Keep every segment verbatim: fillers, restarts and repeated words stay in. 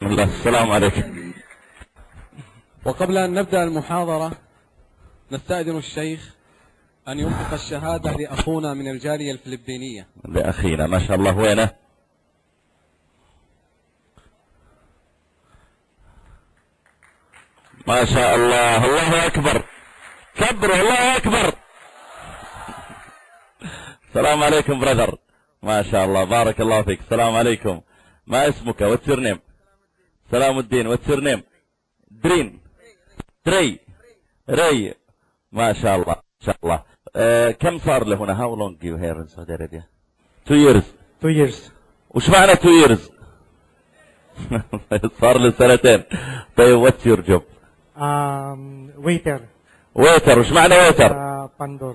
الله. السلام عليكم. وقبل أن نبدأ المحاضرة نستأذن الشيخ أن ينطق الشهادة لأخونا من الجالية الفلبينية. لأخينا ما شاء الله. وينه؟ ما شاء الله. الله أكبر. كبروا. الله أكبر. السلام عليكم برادر. ما شاء الله. بارك الله فيك. السلام عليكم. ما اسمك؟ واتس يور نيم؟ سلام الدين. واتس يور نيم؟ درين. دري. ري. ما شاء الله. ما شاء الله. uh, كم صار له هنا؟ how long you here in Saudi Arabia? two years. two years. وش معنى two years؟ صار له سنتين. طيب what's your job؟ um, waiter. waiter. وش معنى waiter؟ uh, pandor.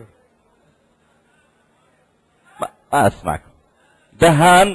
ما اسمعك. دهان.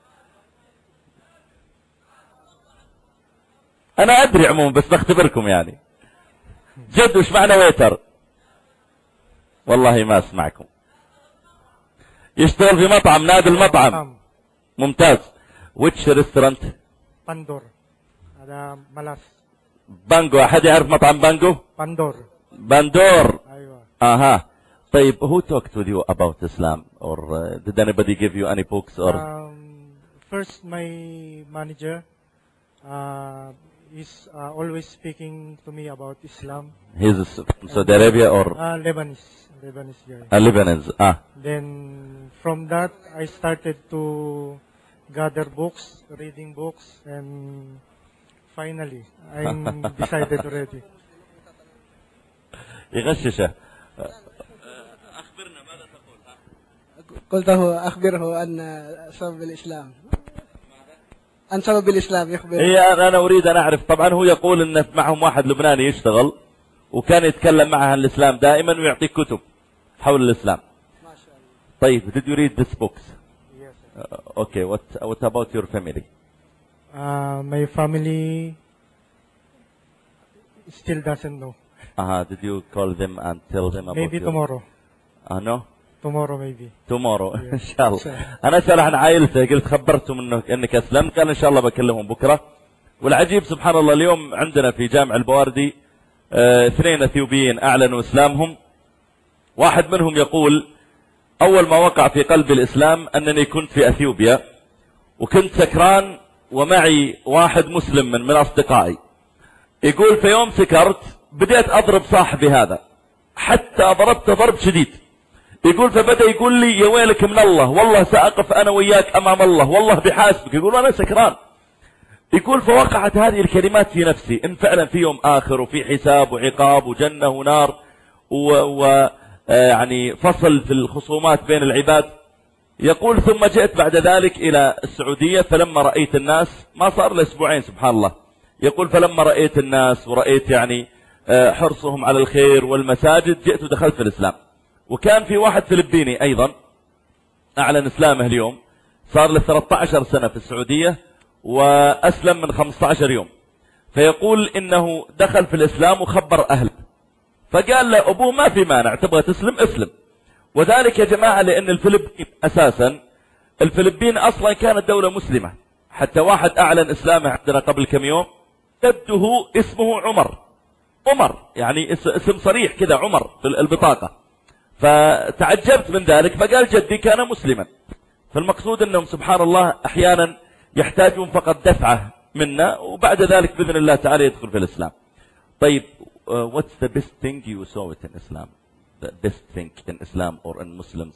انا ادري عموما بس بختبركم يعني. جد وش معنى ويتر؟ والله ما اسمعكم. يشتغل في مطعم. نادي المطعم. ممتاز. which restaurant؟ باندور. هذا ملاس. بانجو. احد يعرف مطعم بانجو؟ باندور. باندور. ايوه. اها. طيب who talked with you about Islam or uh, did anybody give you any books or um, first my manager uh, is uh, always speaking to me about Islam. he's from Saudi Arabia or uh, Lebanese Lebanese guy. uh, Lebanese. ah Then from that I started to gather books, reading books, and finally I'm decided already. يغششه. أخبرنا ماذا تقول؟ قلت له أخبره أن سبب الإسلام عن سبب الإسلام يخبر. هي أنا أريد أن أعرف. طبعا هو يقول أن معهم واحد لبناني يشتغل وكان يتكلم معه عن الإسلام دائما ويعطيك كتب حول الإسلام. ما شاء الله. طيب did you read this books? Yes. uh, okay what what about your family? Uh, my family still doesn't know. uh, did you call them and tell them about Maybe your... tomorrow. uh, no? Tomorrow maybe. tomorrow. Yeah. إن شاء الله. أنا أسأل عن عائلته. قلت خبرتم إنه إنك أسلمت؟ قال إن شاء الله بكلمهم بكرة. والعجيب سبحان الله اليوم عندنا في جامع البواردي اه اثنين اثيوبيين أعلنوا إسلامهم. واحد منهم يقول أول ما وقع في قلب الإسلام أنني كنت في أثيوبيا وكنت سكران ومعي واحد مسلم من, من أصدقائي. يقول في يوم سكرت بديت أضرب صاحبي هذا حتى ضربته ضرب شديد. يقول فبدأ يقول لي يا ويلك من الله، والله سأقف أنا وياك أمام الله، والله بحاسبك. يقول أنا سكران. يقول فوقعت هذه الكلمات في نفسي إن فعلا في يوم آخر وفي حساب وعقاب وجنة ونار ويعني فصل في الخصومات بين العباد. يقول ثم جئت بعد ذلك إلى السعودية فلما رأيت الناس، ما صار له أسبوعين سبحان الله، يقول فلما رأيت الناس ورأيت يعني حرصهم على الخير والمساجد جئت ودخلت في الإسلام. وكان في واحد فلبيني أيضا أعلن إسلامه اليوم، صار له ثلاثة عشر سنة في السعودية وأسلم من خمسة عشر يوم. فيقول إنه دخل في الإسلام وخبر أهله، فقال له أبوه ما في مانع تبغى تسلم اسلم. وذلك يا جماعة لأن الفلبين أساسا الفلبين أصلا كانت دولة مسلمة. حتى واحد أعلن إسلامه عندنا قبل كم يوم جده اسمه عمر، عمر يعني اسم صريح كذا عمر في البطاقة. فتعجبت من ذلك فقال جدي كان مسلما. فالمقصود أنهم سبحان الله أحيانا يحتاجون فقط دفعة منا وبعد ذلك بإذن الله تعالى يدخل في الإسلام. طيب uh, what's the best thing you saw it in Islam? The best thing in Islam or in Muslims?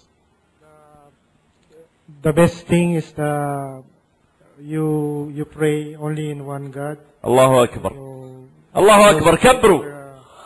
The best thing is the you you pray only in one God. الله أكبر. So, الله أكبر. كبروا.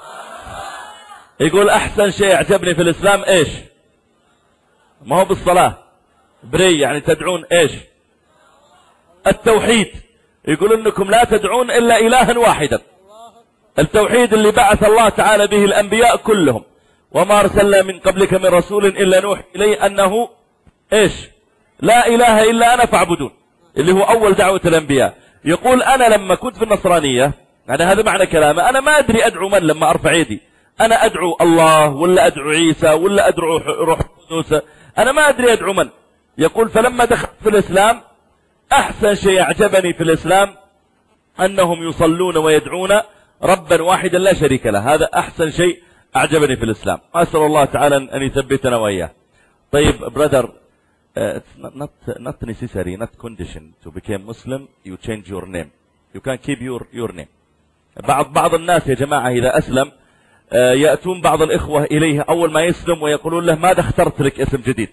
يقول أحسن شيء أعجبني في الإسلام إيش؟ ما هو بالصلاة بري يعني تدعون إيش؟ التوحيد. يقول إنكم لا تدعون إلا إلها واحدا، التوحيد اللي بعث الله تعالى به الأنبياء كلهم. وما أرسلنا من قبلك من رسول إلا نوحي إليه أنه إيش؟ لا إله إلا أنا فاعبدون، اللي هو أول دعوة الأنبياء. يقول أنا لما كنت في النصرانية يعني هذا معنى كلامه، أنا ما أدري أدعو من لما أرفع يدي، أنا أدعو الله ولا أدعو عيسى ولا أدعو روح القدس، أنا ما أدري أدعو من. يقول فلما دخلت في الإسلام أحسن شيء أعجبني في الإسلام أنهم يصلون ويدعون ربا واحدا لا شريك له. هذا أحسن شيء أعجبني في الإسلام. أسأل الله تعالى أن يثبتنا وإياه. طيب brother, uh, it's not, not, not necessary, not condition to become Muslim, you change your name. You can keep your, your name. بعض بعض الناس يا جماعة إذا أسلم uh, يأتون بعض الإخوة إليه أول ما يسلم ويقولون له ماذا اخترت لك اسم جديد؟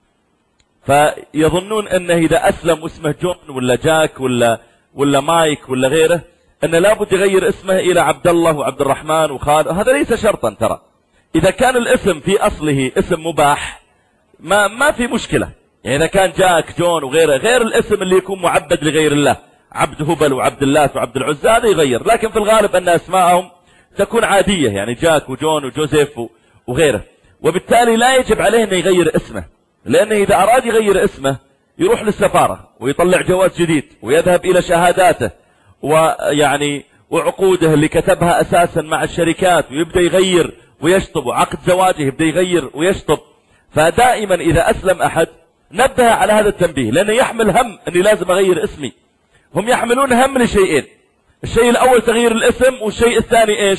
فيظنون أنه إذا أسلم اسمه جون ولا جاك ولا ولا مايك ولا غيره أن لابد يغير اسمه إلى عبد الله وعبد الرحمن وخالد. هذا ليس شرطا ترى. إذا كان الاسم في أصله اسم مباح ما ما في مشكلة. يعني إذا كان جاك جون وغيره غير الاسم اللي يكون معبد لغير الله، عبد هبل وعبد اللات وعبد العزى، هذا يغير. لكن في الغالب أن أسماءهم تكون عادية، يعني جاك وجون وجوزيف وغيره، وبالتالي لا يجب عليه أن يغير اسمه، لأنه إذا أراد يغير اسمه يروح للسفارة ويطلع جواز جديد ويذهب إلى شهاداته ويعني وعقوده اللي كتبها أساسا مع الشركات ويبدأ يغير ويشطب، وعقد زواجه يبدأ يغير ويشطب. فدائما إذا أسلم أحد نبه على هذا التنبيه، لأنه يحمل هم أني لازم أغير اسمي. هم يحملون هم لشيئين، الشيء الأول تغيير الاسم، والشيء الثاني إيش؟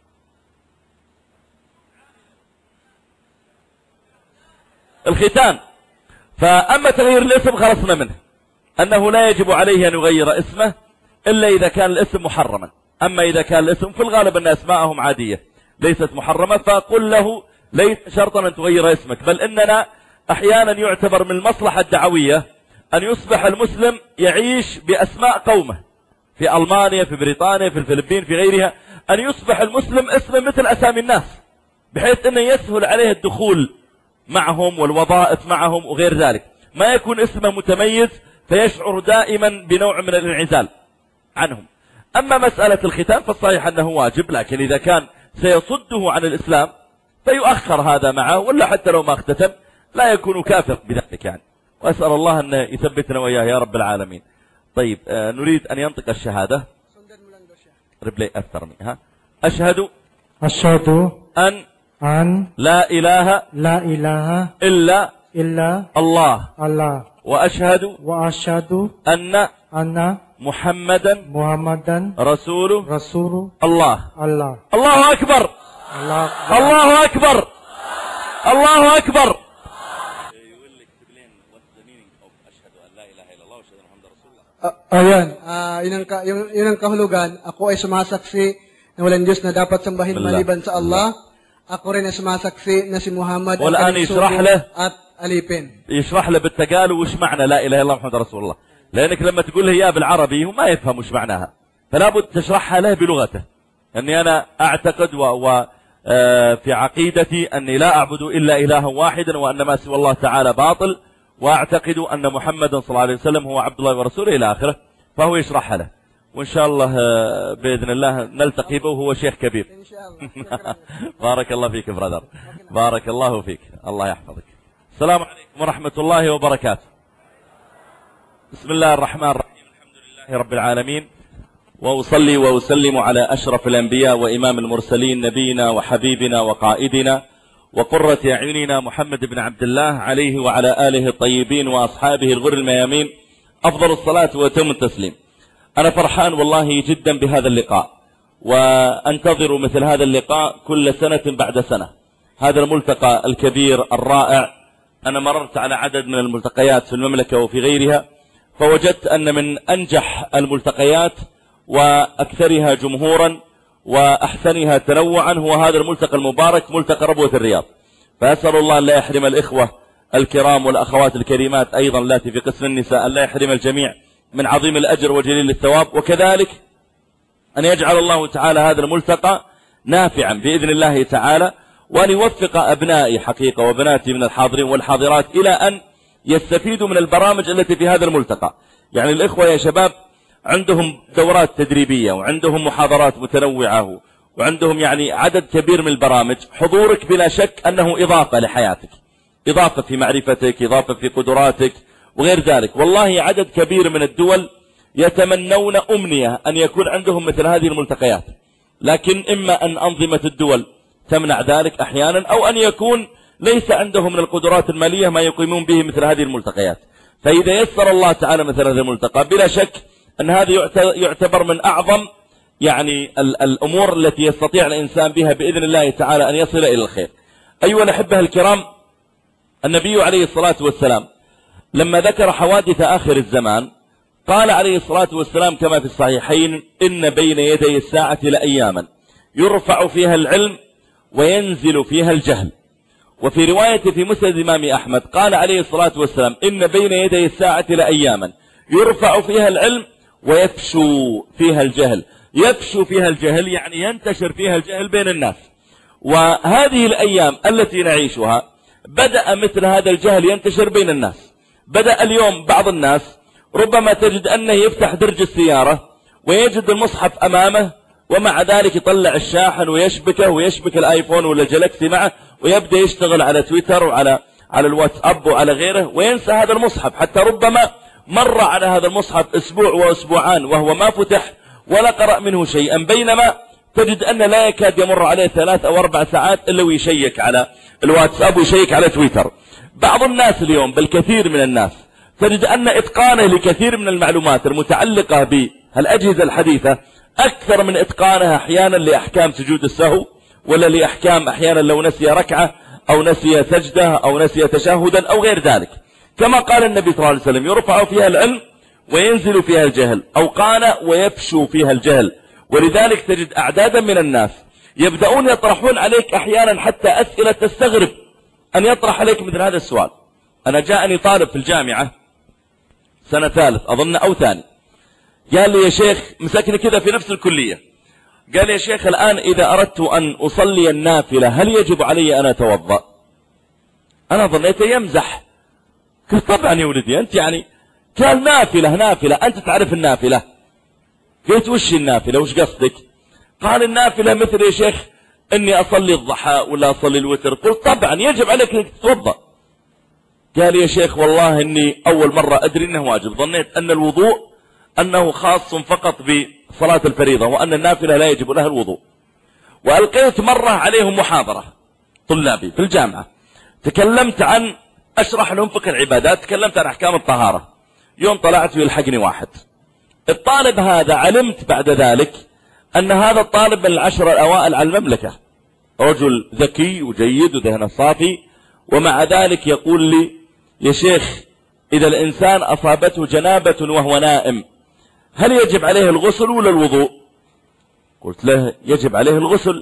الختان. فأما تغيير الاسم خلصنا منه، أنه لا يجب عليه أن يغير اسمه إلا إذا كان الاسم محرما. أما إذا كان الاسم في الغالب أن أسماءهم عادية ليست محرمة، فقل له ليس شرطا أن تغير اسمك، بل إننا أحيانا يعتبر من المصلحة الدعوية أن يصبح المسلم يعيش بأسماء قومه في ألمانيا، في بريطانيا، في الفلبين، في غيرها، أن يصبح المسلم اسم مثل أسامي الناس، بحيث أنه يسهل عليه الدخول معهم والوظائف معهم وغير ذلك، ما يكون اسمه متميز فيشعر دائما بنوع من الانعزال عنهم. أما مسألة الختان فالصحيح أنه واجب، لكن إذا كان سيصده عن الإسلام فيؤخر هذا معه، ولا حتى لو ما اختتم لا يكون كافر بذلك يعني. وأسأل الله أن يثبتنا وإياه يا رب العالمين. طيب آه نريد أن ينطق الشهادة. ربلي أكثر منها. أشهد أشهد أن أن لا إله لا إله إلا إلا الله، الله، وأشهد وأشهد أن أن محمدا محمدا رسول رسول الله. الله. الله أكبر، الله الله أكبر، الله أكبر. Ayan, uh, yun, ang ka, yun, yun ang kahulugan. Ako ay sumasaksi na walang Diyos na dapat sambahin maliban sa Allah. Ako rin ay sumasaksi na si Muhammad والآن يشرح له at alipin. يشرح له بالتقال وش معنى لا إله إلا الله محمد رسول الله، لأنك لما تقول له إياه بالعربي هو ما يفهم وش معناها، فلا بد تشرحها له بلغته. أني أنا أعتقد و, و في عقيدتي أني لا أعبد إلا إلها واحدا، وأن ما سوى الله تعالى باطل، وأعتقد أن محمدا صلى الله عليه وسلم هو عبد الله ورسوله إلى آخره. فهو يشرحها له، وإن شاء الله بإذن الله نلتقي به وهو شيخ كبير. بارك الله فيك برادر، بارك الله فيك، الله يحفظك. السلام عليكم ورحمة الله وبركاته. بسم الله الرحمن الرحيم، الحمد لله رب العالمين، وأصلي وأسلم على أشرف الأنبياء وإمام المرسلين نبينا وحبيبنا وقائدنا وقرة أعيننا محمد بن عبد الله عليه وعلى آله الطيبين وأصحابه الغر الميامين أفضل الصلاة وأتم التسليم. أنا فرحان والله جدا بهذا اللقاء، وأنتظر مثل هذا اللقاء كل سنة بعد سنة. هذا الملتقى الكبير الرائع، أنا مررت على عدد من الملتقيات في المملكة وفي غيرها، فوجدت أن من أنجح الملتقيات وأكثرها جمهورا وأحسنها تنوعا هو هذا الملتقى المبارك، ملتقى ربوة الرياض. فأسأل الله أن لا يحرم الإخوة الكرام والأخوات الكريمات أيضا التي في قسم النساء أن لا يحرم الجميع من عظيم الأجر وجليل الثواب، وكذلك أن يجعل الله تعالى هذا الملتقى نافعا بإذن الله تعالى، وأن يوفق أبنائي حقيقة وبناتي من الحاضرين والحاضرات إلى أن يستفيدوا من البرامج التي في هذا الملتقى. يعني الإخوة يا شباب عندهم دورات تدريبية وعندهم محاضرات متنوعة وعندهم يعني عدد كبير من البرامج. حضورك بلا شك أنه إضافة لحياتك، إضافة في معرفتك، إضافة في قدراتك وغير ذلك. والله عدد كبير من الدول يتمنون أمنية أن يكون عندهم مثل هذه الملتقيات، لكن إما أن أنظمة الدول تمنع ذلك أحيانا، أو أن يكون ليس عندهم من القدرات المالية ما يقيمون به مثل هذه الملتقيات. فإذا يسر الله تعالى مثل هذا الملتقى بلا شك أن هذا يعتبر من أعظم يعني الأمور التي يستطيع الإنسان بها بإذن الله تعالى أن يصل إلى الخير. أيها الأحبة الكرام، النبي عليه الصلاة والسلام لما ذكر حوادث آخر الزمان قال عليه الصلاة والسلام كما في الصحيحين: إن بين يدي الساعة لأياما يرفع فيها العلم وينزل فيها الجهل. وفي رواية في مسند الإمام أحمد قال عليه الصلاة والسلام: إن بين يدي الساعة لأياما يرفع فيها العلم ويفشو فيها الجهل. يفشو فيها الجهل يعني ينتشر فيها الجهل بين الناس. وهذه الأيام التي نعيشها بدأ مثل هذا الجهل ينتشر بين الناس. بدأ اليوم بعض الناس ربما تجد أنه يفتح درج السيارة ويجد المصحف أمامه، ومع ذلك يطلع الشاحن ويشبكه ويشبك الآيفون ولا الجلاكسي معه ويبدأ يشتغل على تويتر وعلى على الواتساب وعلى غيره، وينسى هذا المصحف. حتى ربما مر على هذا المصحف أسبوع وأسبوعان وهو ما فتح ولا قرأ منه شيئا، بينما تجد أن لا يكاد يمر عليه ثلاث أو أربع ساعات إلا ويشيك على الواتساب ويشيك على تويتر. بعض الناس اليوم، بل كثير من الناس، تجد أن إتقانه لكثير من المعلومات المتعلقة بالأجهزة الحديثة أكثر من إتقانها أحيانا لأحكام سجود السهو، ولا لأحكام أحيانا لو نسي ركعة أو نسي سجدة أو نسي تشهدا أو غير ذلك. كما قال النبي صلى الله عليه وسلم: يرفع فيها العلم وينزل فيها الجهل، أو قال ويفشو فيها الجهل. ولذلك تجد أعدادا من الناس يبدأون يطرحون عليك أحيانا حتى أسئلة تستغرب أن يطرح عليك مثل هذا السؤال. أنا جاءني طالب في الجامعة سنة ثالث أظن أو ثاني، قال لي: يا شيخ، مسكني كذا في نفس الكلية، قال لي: يا شيخ، الآن إذا أردت أن أصلي النافلة هل يجب علي أن أتوضأ؟ أنا ظنيته يمزح. قلت: طبعا يا ولدي، أنت يعني قال نافلة نافلة، أنت تعرف النافلة. قلت: وش النافلة؟ وش قصدك؟ قال: النافلة مثل يا شيخ إني أصلي الضحى ولا أصلي الوتر. قلت: طبعا يجب عليك أنك تتوضأ. قال: يا شيخ، والله إني أول مرة أدري أنه واجب، ظنيت أن الوضوء أنه خاص فقط بصلاة الفريضة، وأن النافلة لا يجب لها الوضوء. وألقيت مرة عليهم محاضرة طلابي في الجامعة، تكلمت عن أشرح لهم فقه العبادات، تكلمت عن أحكام الطهارة. يوم طلعت ويلحقني واحد، الطالب هذا علمت بعد ذلك أن هذا الطالب من العشرة الأوائل على المملكة، رجل ذكي وجيد وذهنه صافي، ومع ذلك يقول لي: يا شيخ، إذا الإنسان أصابته جنابة وهو نائم هل يجب عليه الغسل ولا الوضوء؟ قلت له: يجب عليه الغسل.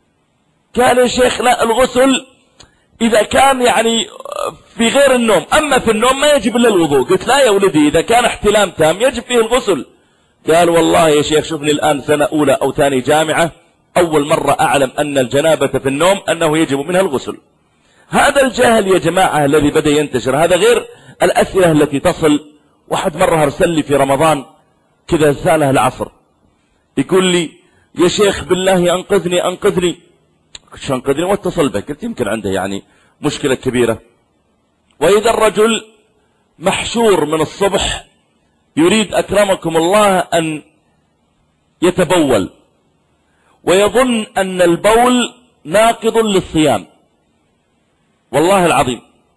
قال: يا شيخ، لا، الغسل إذا كان يعني في غير النوم، أما في النوم ما يجب إلا الوضوء. قلت: لا يا ولدي، إذا كان احتلام تام يجب فيه الغسل. قال: والله يا شيخ، شوفني الآن سنة أولى أو ثاني جامعة، أول مرة أعلم أن الجنابة في النوم أنه يجب منها الغسل. هذا الجهل يا جماعة الذي بدأ ينتشر، هذا غير الأسئلة التي تصل. واحد مرة أرسل لي في رمضان كذا رسالة العصر، يقول لي: يا شيخ بالله أنقذني أنقذني. قلت: شو أنقذني؟ واتصل بك. قلت: يمكن عنده يعني مشكلة كبيرة. وإذا الرجل محشور من الصبح يريد أكرمكم الله أن يتبول، ويظن أن البول ناقض للصيام، والله العظيم،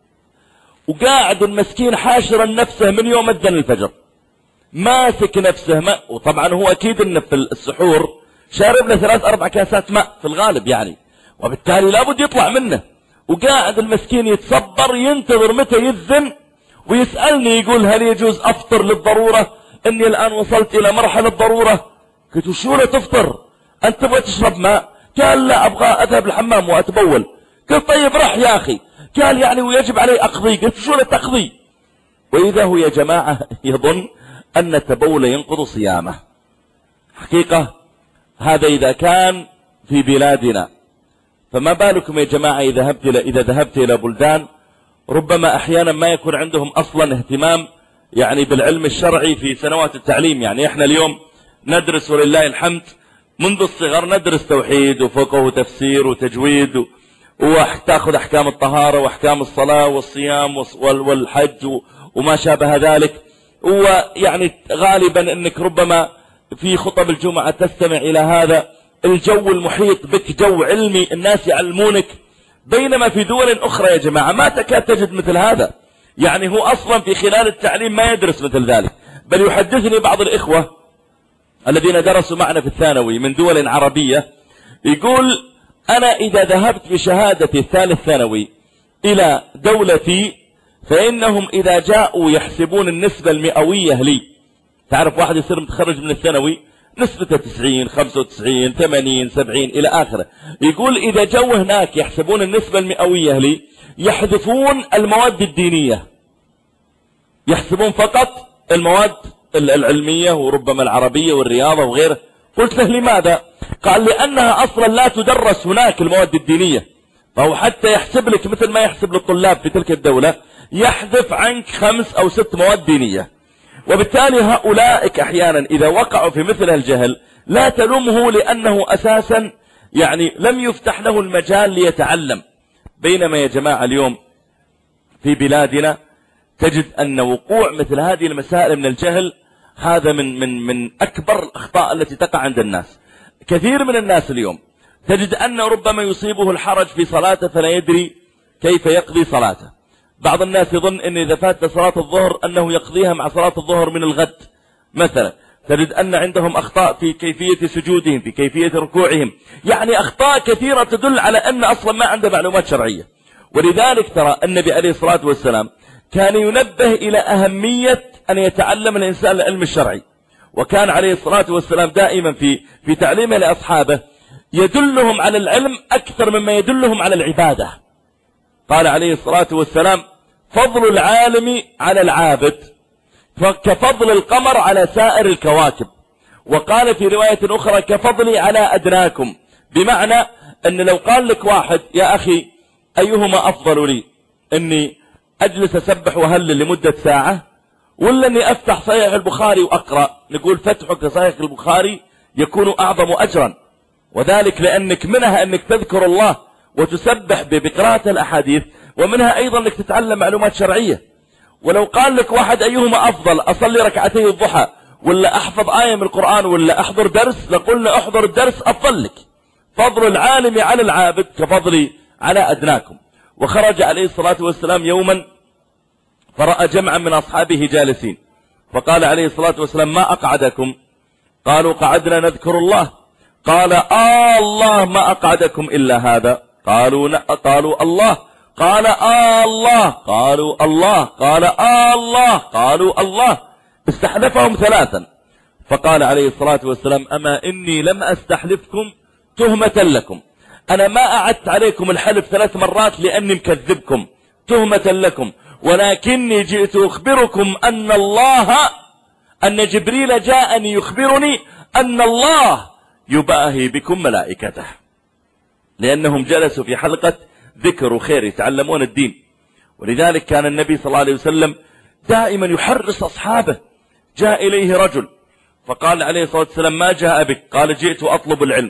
وقاعد المسكين حاشرا نفسه من يوم أذن الفجر، ماسك نفسه ماء، وطبعا هو أكيد أنه في السحور شارب له ثلاث أربع كاسات ماء في الغالب يعني، وبالتالي لابد يطلع منه، وقاعد المسكين يتصبر ينتظر متى يذن ويسألني، يقول: هل يجوز أفطر للضرورة؟ إني الآن وصلت إلى مرحلة ضرورة. قلت: وشو لا تفطر؟ أنت تبغى تشرب ماء؟ قال: لا، أبغى أذهب الحمام وأتبول. قلت: طيب رح يا أخي. قال: يعني ويجب علي أقضي؟ قلت: شو لا تقضي؟ وإذا هو يا جماعة يظن أن التبول ينقض صيامه. حقيقة هذا إذا كان في بلادنا، فما بالكم يا جماعة إذا ذهبت إلى إذا ذهبت إلى بلدان ربما أحيانا ما يكون عندهم أصلا اهتمام يعني بالعلم الشرعي في سنوات التعليم. يعني إحنا اليوم ندرس ولله الحمد منذ الصغر، ندرس توحيد وفقه وتفسير وتجويد، وتأخذ أحكام الطهارة وأحكام الصلاة والصيام والحج وما شابه ذلك. ويعني غالبا أنك ربما في خطب الجمعة تستمع إلى هذا الجو المحيط بك، جو علمي، الناس يعلمونك، بينما في دول أخرى يا جماعة ما تكاد تجد مثل هذا. يعني هو أصلا في خلال التعليم ما يدرس مثل ذلك، بل يحدثني بعض الإخوة الذين درسوا معنا في الثانوي من دول عربية، يقول أنا إذا ذهبت بشهادتي الثالث ثانوي إلى دولتي فإنهم إذا جاءوا يحسبون النسبة المئوية لي. تعرف واحد يصير متخرج من الثانوي نسبته تسعين خمسة وتسعين ثمانين سبعين إلى آخره، يقول إذا جو هناك يحسبون النسبة المئوية لي يحذفون المواد الدينية، يحسبون فقط المواد العلمية وربما العربية والرياضة وغيره. قلت له لماذا؟ قال لأنها أصلا لا تدرس هناك المواد الدينية، فهو حتى يحسب لك مثل ما يحسب للطلاب في تلك الدولة يحذف عنك خمس أو ست مواد دينية. وبالتالي هؤلاء أحيانا إذا وقعوا في مثل الجهل لا تلومه، لأنه أساسا يعني لم يفتح له المجال ليتعلم. بينما يا جماعة اليوم في بلادنا تجد أن وقوع مثل هذه المسائل من الجهل هذا من من من أكبر الأخطاء التي تقع عند الناس. كثير من الناس اليوم تجد أن ربما يصيبه الحرج في صلاته فلا يدري كيف يقضي صلاته. بعض الناس يظن أن إذا فات صلاة الظهر أنه يقضيها مع صلاة الظهر من الغد مثلا. تجد أن عندهم أخطاء في كيفية سجودهم، في كيفية ركوعهم، يعني أخطاء كثيرة تدل على أن أصلا ما عنده معلومات شرعية. ولذلك ترى النبي عليه الصلاة والسلام كان ينبه إلى أهمية أن يتعلم الإنسان العلم الشرعي، وكان عليه الصلاة والسلام دائما في في تعليمه لأصحابه يدلهم على العلم أكثر مما يدلهم على العبادة. قال عليه الصلاة والسلام فضل العالم على العابد كفضل القمر على سائر الكواكب. وقال في رواية أخرى كفضلي على أدناكم، بمعنى أن لو قال لك واحد يا أخي أيهما أفضل لي، أني أجلس أسبح وهلل لمدة ساعة ولا أني أفتح صحيح البخاري وأقرأ، نقول فتحك لصحيح البخاري يكون أعظم أجرا، وذلك لأنك منها أنك تذكر الله وتسبح بقراءة الأحاديث، ومنها أيضا أنك تتعلم معلومات شرعية. ولو قال لك واحد أيهما أفضل، أصلي ركعتي الضحى ولا أحفظ آية من القرآن ولا أحضر درس، لقلنا أحضر الدرس أفضل لك. فضل العالم على العابد كفضلي على أدناكم. وخرج عليه الصلاة والسلام يوما فرأى جمعا من أصحابه جالسين، فقال عليه الصلاة والسلام ما أقعدكم؟ قالوا قعدنا نذكر الله. قال آه الله ما أقعدكم إلا هذا؟ قالوا قالوا الله. قال آه الله. قالوا الله. قال آه الله. قالوا الله. استحلفهم ثلاثا، فقال عليه الصلاة والسلام أما إني لم أستحلفكم تهمة لكم، أنا ما أعدت عليكم الحلف ثلاث مرات لأني مكذبكم تهمة لكم، ولكني جئت أخبركم أن الله أن جبريل جاءني يخبرني أن الله يباهي بكم ملائكته، لأنهم جلسوا في حلقة ذكر وخير يتعلمون الدين. ولذلك كان النبي صلى الله عليه وسلم دائما يحرص أصحابه. جاء إليه رجل فقال عليه الصلاة والسلام ما جاء بك؟ قال جئت أطلب العلم.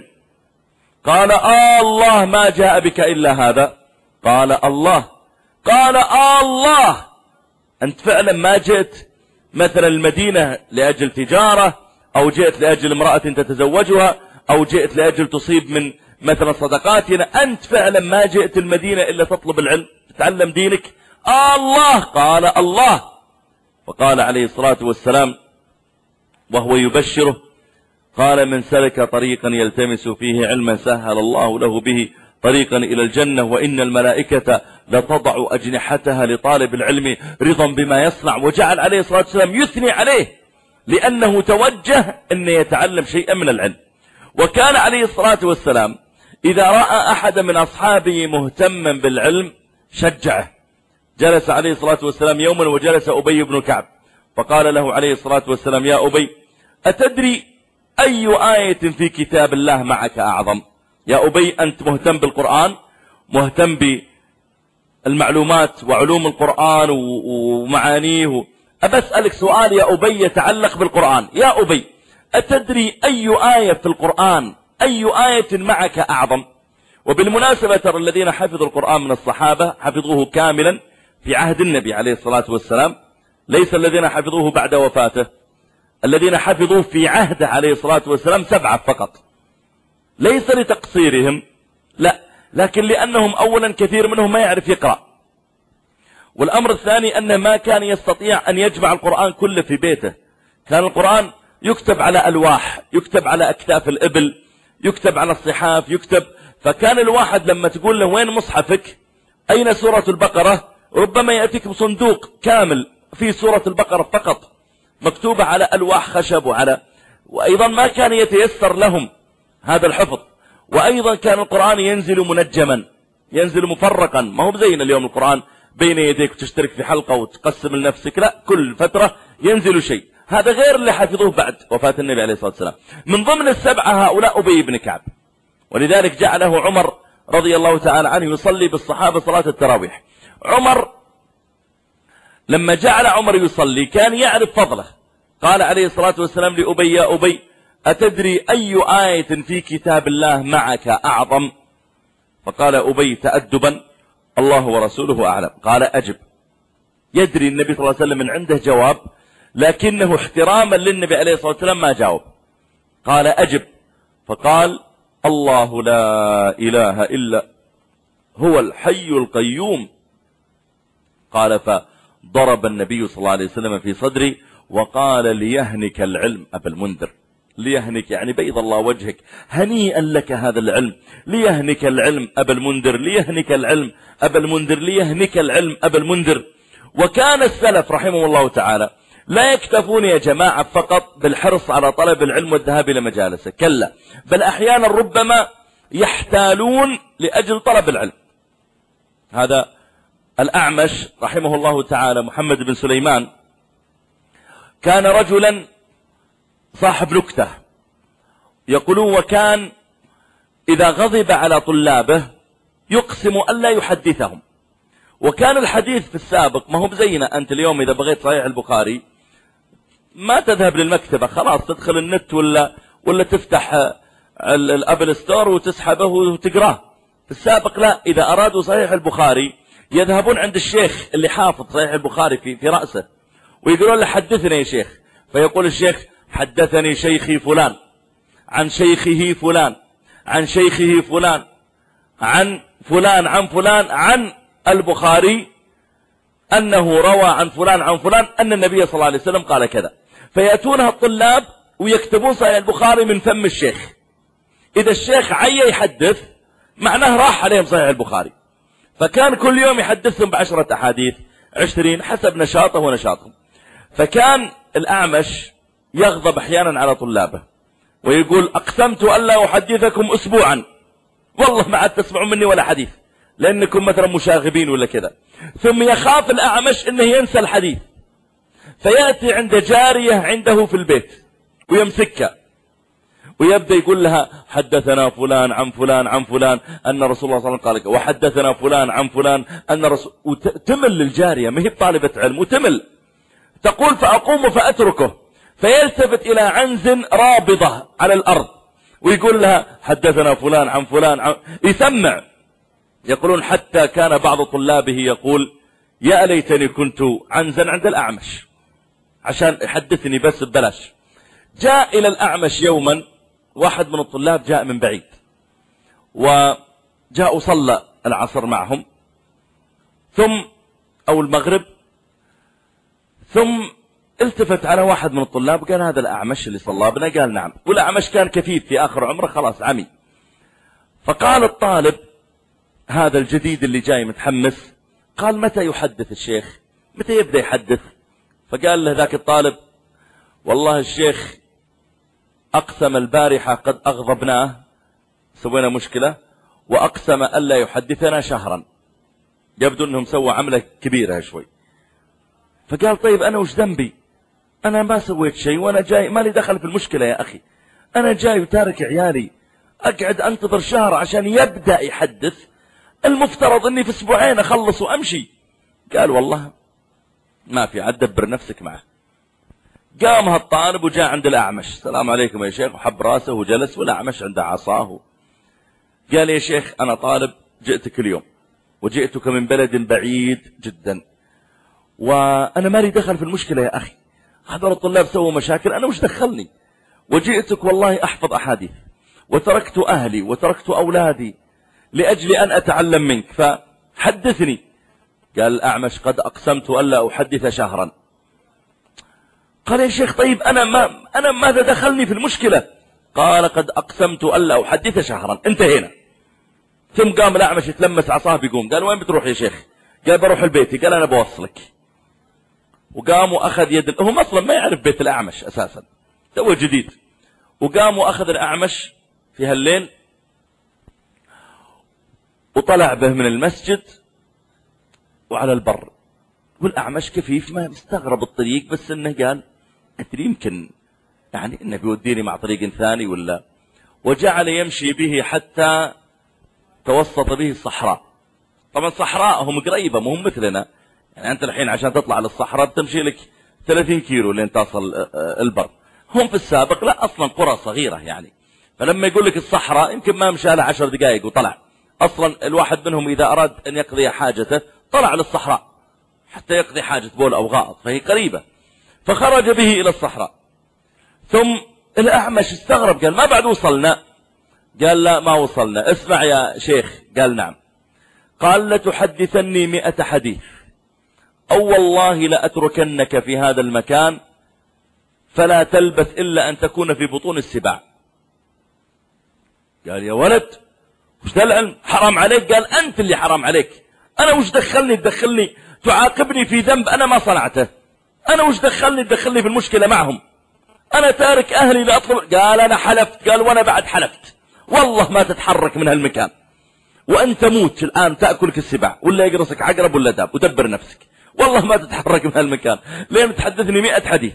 قال آه الله ما جاء بك إلا هذا؟ قال الله. قال آه الله أنت فعلا ما جئت مثلا المدينة لأجل تجارة، أو جئت لأجل امرأة تتزوجها، أو جئت لأجل تصيب من مثلا صدقاتنا، أنت فعلا ما جئت المدينة إلا تطلب العلم تتعلم دينك؟ آه الله. قال الله. وقال عليه الصلاة والسلام وهو يبشره قال من سلك طريقا يلتمس فيه علما سهل الله له به طريقا إلى الجنة، وإن الملائكة لتضع أجنحتها لطالب العلم رضا بما يصنع. وجعل عليه الصلاة والسلام يثني عليه لأنه توجه أن يتعلم شيئا من العلم. وكان عليه الصلاة والسلام إذا رأى أحد من أصحابه مهتما بالعلم شجعه. جلس عليه الصلاة والسلام يوما وجلس أبي بن كعب، فقال له عليه الصلاة والسلام يا أبي أتدري أي آية في كتاب الله معك أعظم؟ يا أبي أنت مهتم بالقرآن، مهتم بالمعلومات وعلوم القرآن ومعانيه، أبسألك سؤال يا أبي يتعلق بالقرآن. يا أبي أتدري أي آية في القرآن أي آية معك أعظم؟ وبالمناسبة ترى الذين حفظوا القرآن من الصحابة حفظوه كاملا في عهد النبي عليه الصلاة والسلام، ليس الذين حفظوه بعد وفاته. الذين حفظوه في عهده عليه الصلاة والسلام سبعة فقط، ليس لتقصيرهم لا، لكن لأنهم أولا كثير منهم ما يعرف يقرأ، والأمر الثاني أنه ما كان يستطيع أن يجمع القرآن كله في بيته، كان القرآن يكتب على ألواح، يكتب على أكتاف الإبل، يكتب على الصحاف، يكتب. فكان الواحد لما تقول له وين مصحفك، أين سورة البقرة، ربما يأتيك بصندوق كامل في سورة البقرة فقط مكتوبة على ألواح خشب وعلى. وأيضا ما كان يتيسر لهم هذا الحفظ. وأيضا كان القرآن ينزل منجما، ينزل مفرقا، ما هو زينا اليوم القرآن بين يديك وتشترك في حلقة وتقسم لنفسك، لا، كل فترة ينزل شيء. هذا غير اللي حفظوه بعد وفاة النبي عليه الصلاة والسلام. من ضمن السبعة هؤلاء أبي بن كعب، ولذلك جعله عمر رضي الله تعالى عنه يصلي بالصحابة صلاة التراويح. عمر لما جعل عمر يصلي كان يعرف فضله. قال عليه الصلاة والسلام لأبي: يا أبي، أتدري أي آية في كتاب الله معك أعظم؟ فقال أبي تأدبا: الله ورسوله أعلم. قال: أجب. يدري النبي صلى الله عليه وسلم من عنده جواب، لكنه احتراما للنبي عليه الصلاة والسلام ما جاوب. قال: أجب. فقال: الله لا إله إلا هو الحي القيوم. قال: فضرب النبي صلى الله عليه وسلم في صدري وقال: ليهنك العلم أبا المنذر. ليهنك يعني بيض الله وجهك، هنيئا لك هذا العلم. ليهنك العلم أبا المنذر، ليهنك العلم أبا المنذر، ليهنك العلم أبا المنذر. وكان السلف رحمه الله تعالى لا يكتفون يا جماعة فقط بالحرص على طلب العلم والذهاب إلى مجالسه، كلا، بل أحيانا ربما يحتالون لأجل طلب العلم. هذا الأعمش رحمه الله تعالى محمد بن سليمان كان رجلا صاحب نكتة، يقولون وكان إذا غضب على طلابه يقسم ألا يحدثهم. وكان الحديث في السابق ما هو بزينا، أنت اليوم إذا بغيت صحيح البخاري ما تذهب للمكتبة، خلاص تدخل النت ولا ولا تفتح الأبل ستور وتسحبه وتقراه. في السابق لا، إذا أرادوا صحيح البخاري يذهبون عند الشيخ اللي حافظ صحيح البخاري في, في رأسه ويقولون له: حدثنا يا شيخ. فيقول الشيخ: حدثني شيخي فلان عن شيخه فلان عن شيخه فلان عن فلان عن فلان عن البخاري أنه روى عن فلان عن فلان أن النبي صلى الله عليه وسلم قال كذا. فيأتونها الطلاب ويكتبون صحيح البخاري من فم الشيخ. إذا الشيخ عي يحدث معناه راح عليهم صحيح البخاري. فكان كل يوم يحدثهم بعشرة أحاديث، عشرين، حسب نشاطه ونشاطهم. فكان الأعمش يغضب أحيانا على طلابه ويقول: أقسمت ألا أحدثكم أسبوعا، والله ما عاد تسمعون مني ولا حديث، لأنكم مثلا مشاغبين ولا كذا. ثم يخاف الأعمش أنه ينسى الحديث، فيأتي عند جارية عنده في البيت ويمسكها ويبدأ يقول لها: حدثنا فلان عن فلان عن فلان أن رسول الله صلى الله عليه وسلم قال، وحدثنا فلان عن فلان أن رسول. وتمل الجارية، ما هي طالبة علم، وتمل. تقول: فأقوم فأتركه، فيلتفت إلى عنز رابضة على الأرض ويقول لها: حدثنا فلان عن فلان عن... يسمع. يقولون حتى كان بعض طلابه يقول: يا ليتني كنت عنزا عند الأعمش عشان يحدثني بس ببلاش. جاء إلى الأعمش يوما واحد من الطلاب، جاء من بعيد وجاء صلى العصر معهم ثم أو المغرب، ثم التفت على واحد من الطلاب قال: هذا الأعمش اللي صلى بنا؟ قال: نعم. والأعمش كان كفيف في آخر عمره، خلاص عمي. فقال الطالب هذا الجديد اللي جاي متحمس، قال: متى يحدث الشيخ؟ متى يبدأ يحدث؟ فقال له ذاك الطالب: والله الشيخ أقسم البارحة قد أغضبناه، سوينا مشكلة، وأقسم ألا يحدثنا شهرا. يبدو أنهم سووا عملة كبيرة شوي. فقال: طيب أنا وش ذنبي؟ أنا ما سويت شيء، وأنا جاي ما لي دخل في المشكلة يا أخي، أنا جاي وتارك عيالي، أقعد أنتظر شهر عشان يبدأ يحدث؟ المفترض أني في أسبوعين أخلص وأمشي. قال: والله ما في، عاد دبر نفسك معه. قام هالطالب وجاء عند الأعمش: السلام عليكم يا شيخ، وحب راسه وجلس، والأعمش عنده عصاه. قال: يا شيخ أنا طالب جئتك اليوم، وجئتك من بلد بعيد جدا، وأنا ما لي دخل في المشكلة يا أخي، هذول الطلاب سووا مشاكل، أنا وش دخلني؟ وجئتك والله أحفظ أحاديث، وتركت أهلي وتركت أولادي لأجل أن أتعلم منك، فحدثني. قال الأعمش: قد أقسمت ألا أحدث شهرا. قال يا شيخ طيب أنا ما أنا ماذا دخلني في المشكلة؟ قال قد أقسمت ألا أحدث شهرا. انتهينا. ثم قام الأعمش يتلمس عصاه بيقوم. قال وين بتروح يا شيخ؟ قال بروح البيت. قال أنا بوصلك. وقام وأخذ يد، هم أصلا ما يعرف بيت الأعمش أساسا، تو جديد. وقام وأخذ الأعمش في هالليل وطلع به من المسجد وعلى البر. والأعمش كفيف ما مستغرب الطريق، بس إنه قال أدري يمكن يعني إنه بيوديني مع طريق ثاني ولا. وجعل يمشي به حتى توسط به الصحراء. طبعا صحراءهم قريبة مو مثلنا، يعني أنت الحين عشان تطلع للصحراء بتمشي لك ثلاثين كيلو لين تصل البر. هم في السابق لا، أصلا قرى صغيرة يعني. فلما يقول لك الصحراء يمكن ما مشى له عشر دقائق وطلع. أصلا الواحد منهم إذا أراد أن يقضي حاجته طلع للصحراء حتى يقضي حاجة بول أو غائط، فهي قريبة. فخرج به إلى الصحراء. ثم الأعمش استغرب، قال ما بعد وصلنا؟ قال لا ما وصلنا. اسمع يا شيخ. قال نعم. قال لتحدثني مئة حديث أو والله لأتركنك في هذا المكان فلا تلبث إلا أن تكون في بطون السباع. قال يا ولد وش ذا العلم؟ حرام عليك. قال أنت اللي حرام عليك. أنا وش دخلني تدخلني تعاقبني في ذنب أنا ما صنعته؟ أنا وش دخلني تدخلني في المشكلة معهم؟ أنا تارك أهلي لأطلب. قال أنا حلفت. قال وأنا بعد حلفت والله ما تتحرك من هالمكان، وأنت موت الآن تأكلك السباع ولا يقرصك عقرب ولا داب، ودبر نفسك والله ما تتحرك من هالمكان. لين تحدثني مئة حديث.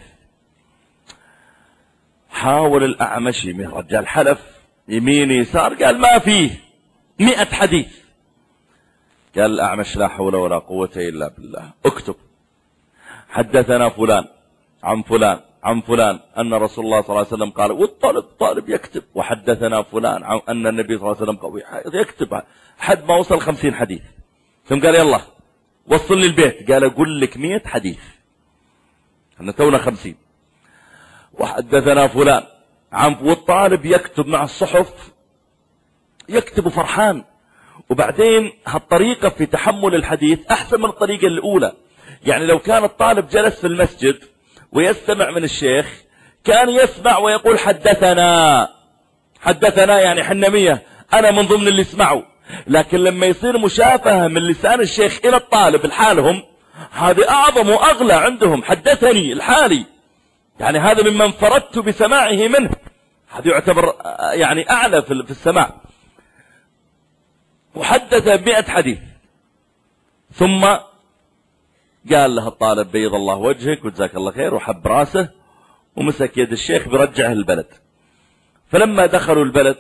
حاول الأعمش من رجال حلف يمين يسار. قال ما فيه مئة حديث. قال الأعمش لا حول ولا قوة إلا بالله. اكتب حدثنا فلان عن فلان عن فلان أن رسول الله صلى الله عليه وسلم قال، والطالب طالب يكتب. وحدثنا فلان عن أن النبي صلى الله عليه وسلم قال، يكتب حد ما وصل خمسين حديث. ثم قال يلا وصلني البيت. قال أقول لك مئة حديث، احنا تونا خمسين. وحدثنا فلان عن، والطالب يكتب مع الصحف يكتب فرحان. وبعدين هالطريقة في تحمل الحديث أحسن من الطريقة الأولى. يعني لو كان الطالب جلس في المسجد ويستمع من الشيخ كان يسمع ويقول حدثنا حدثنا يعني حنمية أنا من ضمن اللي يسمعوا. لكن لما يصير مشافهة من لسان الشيخ إلى الطالب لحالهم، هذه أعظم وأغلى عندهم. حدثني الحالي يعني هذا ممن انفردت بسماعه منه، هذا يعتبر يعني أعلى في السماع. وحدث بمئة حديث. ثم قال له الطالب بيض الله وجهك وجزاك الله خير، وحب راسه ومسك يد الشيخ برجعه البلد. فلما دخلوا البلد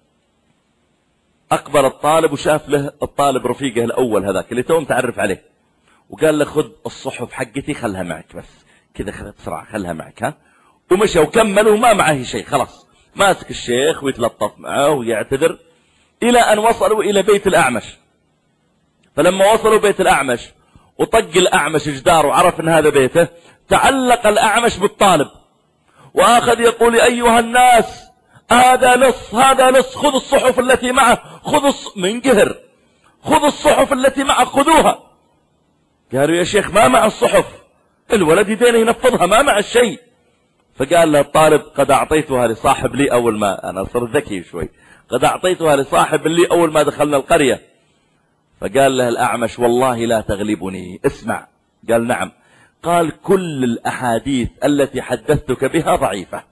أقبل الطالب وشاف له الطالب رفيقه الأول هذاك اللي توم تعرف عليه، وقال له خذ الصحف حقتي خلها معك، بس كذا خذها بسرعة خلها معك. ها ومشى وكمل وما معه شيء، خلاص ماسك الشيخ ويتلطف معه ويعتذر إلى أن وصلوا إلى بيت الأعمش. فلما وصلوا بيت الأعمش وطق الأعمش جدار وعرف أن هذا بيته، تعلق الأعمش بالطالب وآخذ يقول أيها الناس هذا لص هذا لص، خذ الصحف التي معه، خذ الص... من قهر خذ الصحف التي معه خذوها. قالوا يا شيخ ما مع الصحف، الولد يدينه ينفضها ما مع الشيء. فقال له الطالب قد أعطيتها لصاحب لي أول ما، أنا صرت ذكي شوي، قد أعطيتها لصاحب لي أول ما دخلنا القرية. فقال له الأعمش والله لا تغلبني. اسمع. قال نعم. قال كل الأحاديث التي حدثتك بها ضعيفة،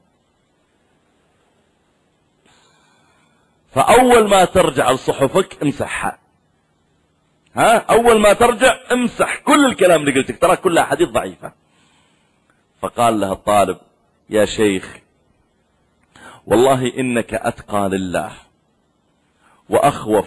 فأول ما ترجع لصحفك امسحها. ها أول ما ترجع امسح كل الكلام اللي قلتك، ترى كلها أحاديث ضعيفة. فقال له الطالب يا شيخ والله إنك أتقى لله وأخوف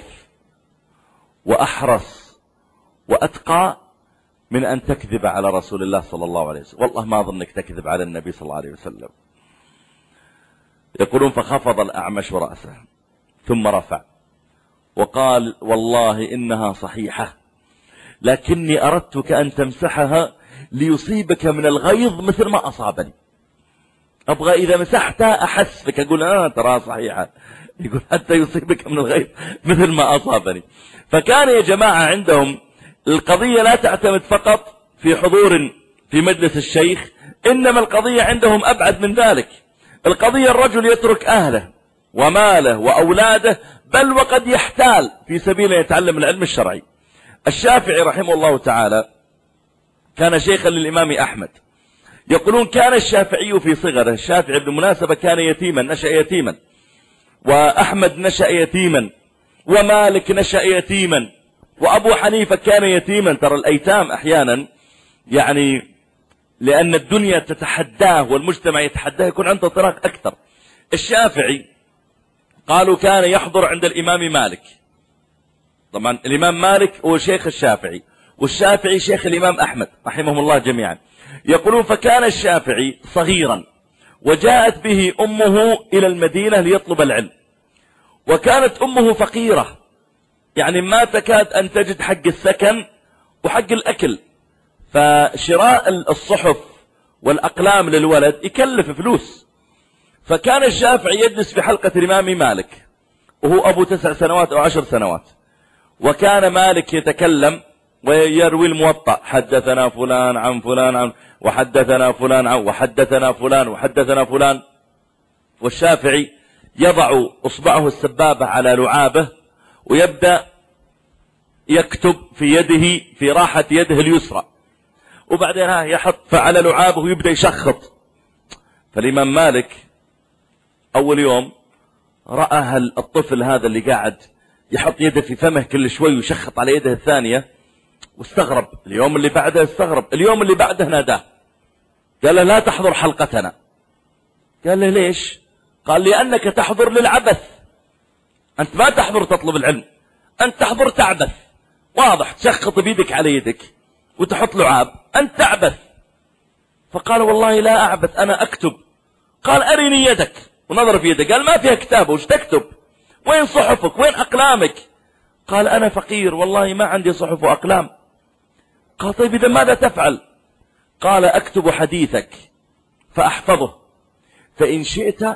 وأحرص وأتقى من أن تكذب على رسول الله صلى الله عليه وسلم، والله ما أظنك تكذب على النبي صلى الله عليه وسلم. يقولون فخفض الأعمش رأسه ثم رفع وقال والله إنها صحيحة، لكني أردتك أن تمسحها ليصيبك من الغيظ مثل ما أصابني. أبغى إذا مسحتها أحس بك، أقول آه ترى صحيحة، يقول حتى يصيبك من الغيظ مثل ما أصابني. فكان يا جماعة عندهم القضية لا تعتمد فقط في حضور في مجلس الشيخ، إنما القضية عندهم أبعد من ذلك. القضية الرجل يترك أهله وماله وأولاده، بل وقد يحتال في سبيل يتعلم العلم الشرعي. الشافعي رحمه الله تعالى كان شيخا للإمام أحمد. يقولون كان الشافعي في صغره، الشافعي بالمناسبة كان يتيما، نشأ يتيما، وأحمد نشأ يتيما، ومالك نشأ يتيما، وأبو حنيفة كان يتيما. ترى الأيتام أحيانا يعني لأن الدنيا تتحداه والمجتمع يتحداه يكون عنده طراق أكثر. الشافعي قالوا كان يحضر عند الإمام مالك، طبعا الإمام مالك هو شيخ الشافعي، والشافعي شيخ الإمام أحمد رحمهم الله جميعا. يقولون فكان الشافعي صغيرا وجاءت به أمه إلى المدينة ليطلب العلم، وكانت أمه فقيرة، يعني ما تكاد أن تجد حق السكن وحق الأكل، فشراء الصحف والأقلام للولد يكلف فلوس. فكان الشافعي يجلس في حلقة الإمام مالك وهو أبو تسع سنوات أو عشر سنوات، وكان مالك يتكلم ويروي الموطأ، حدثنا فلان عن فلان عن وحدثنا فلان عن وحدثنا فلان وحدثنا فلان، والشافعي يضع أصبعه السبابة على لعابه ويبدأ يكتب في يده في راحة يده اليسرى، وبعدين يحط على لعابه ويبدأ يشخط. فالإمام مالك أول يوم رأى الطفل هذا اللي قاعد يحط يده في فمه كل شوي ويشخط على يده الثانية، واستغرب. اليوم اللي بعده استغرب، اليوم اللي بعده ناداه قال له لا تحضر حلقتنا. قال له ليش؟ قال لأنك تحضر للعبث، أنت ما تحضر تطلب العلم، أنت تحضر تعبث، واضح، تشخط بيدك على يدك وتحط لعاب، أنت تعبث. فقال والله لا أعبث، أنا أكتب. قال أرني يدك، ونظر في يدك قال ما فيها كتاب، وش تكتب؟ وين صحفك؟ وين أقلامك؟ قال أنا فقير والله ما عندي صحف وأقلام. قال طيب إذا ماذا تفعل؟ قال أكتب حديثك فأحفظه، فإن شئت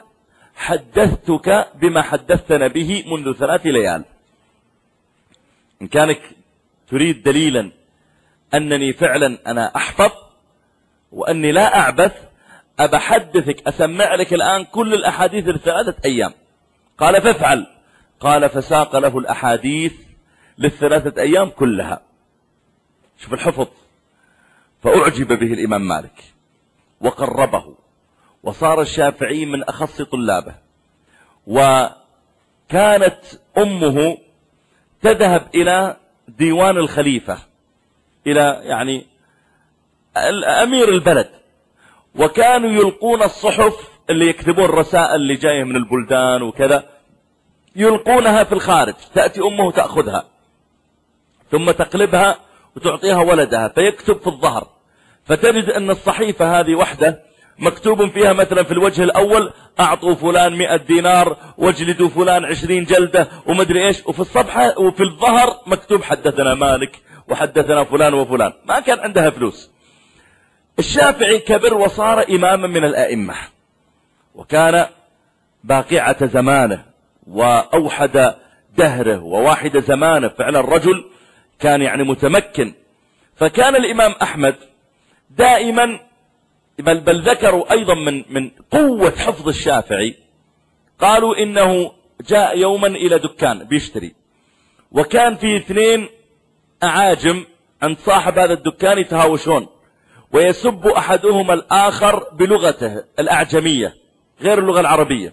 حدثتك بما حدثتنا به منذ ثلاث ليال. إن كانك تريد دليلا أنني فعلا أنا أحفظ وأني لا أعبث، أبحدثك أسمع لك الآن كل الأحاديث لثلاثة أيام. قال فافعل. قال فساق له الأحاديث للثلاثة أيام كلها. شوف الحفظ. فأعجب به الإمام مالك وقربه، وصار الشافعي من أخص طلابه. وكانت أمه تذهب إلى ديوان الخليفة، إلى يعني أمير البلد، وكانوا يلقون الصحف اللي يكتبون الرسائل اللي جاية من البلدان وكذا، يلقونها في الخارج. تأتي أمه تأخذها ثم تقلبها وتعطيها ولدها فيكتب في الظهر، فتجد أن الصحيفة هذه وحدة مكتوب فيها مثلا في الوجه الأول أعطوا فلان مئة دينار واجلدوا فلان عشرين جلدة ومدري إيش، وفي الصفحة وفي الظهر مكتوب حدثنا مالك وحدثنا فلان وفلان. ما كان عندها فلوس. الشافعي كبر وصار إماما من الأئمة، وكان باقعة زمانه وأوحد دهره وواحد زمانه، فعلا الرجل كان يعني متمكن. فكان الإمام أحمد دائما بل, بل ذكروا أيضا من, من قوة حفظ الشافعي، قالوا إنه جاء يوما إلى دكان بيشتري، وكان في اثنين أعاجم عند صاحب هذا الدكان يتهاوشون، ويسب أحدهما الآخر بلغته الأعجمية غير اللغة العربية،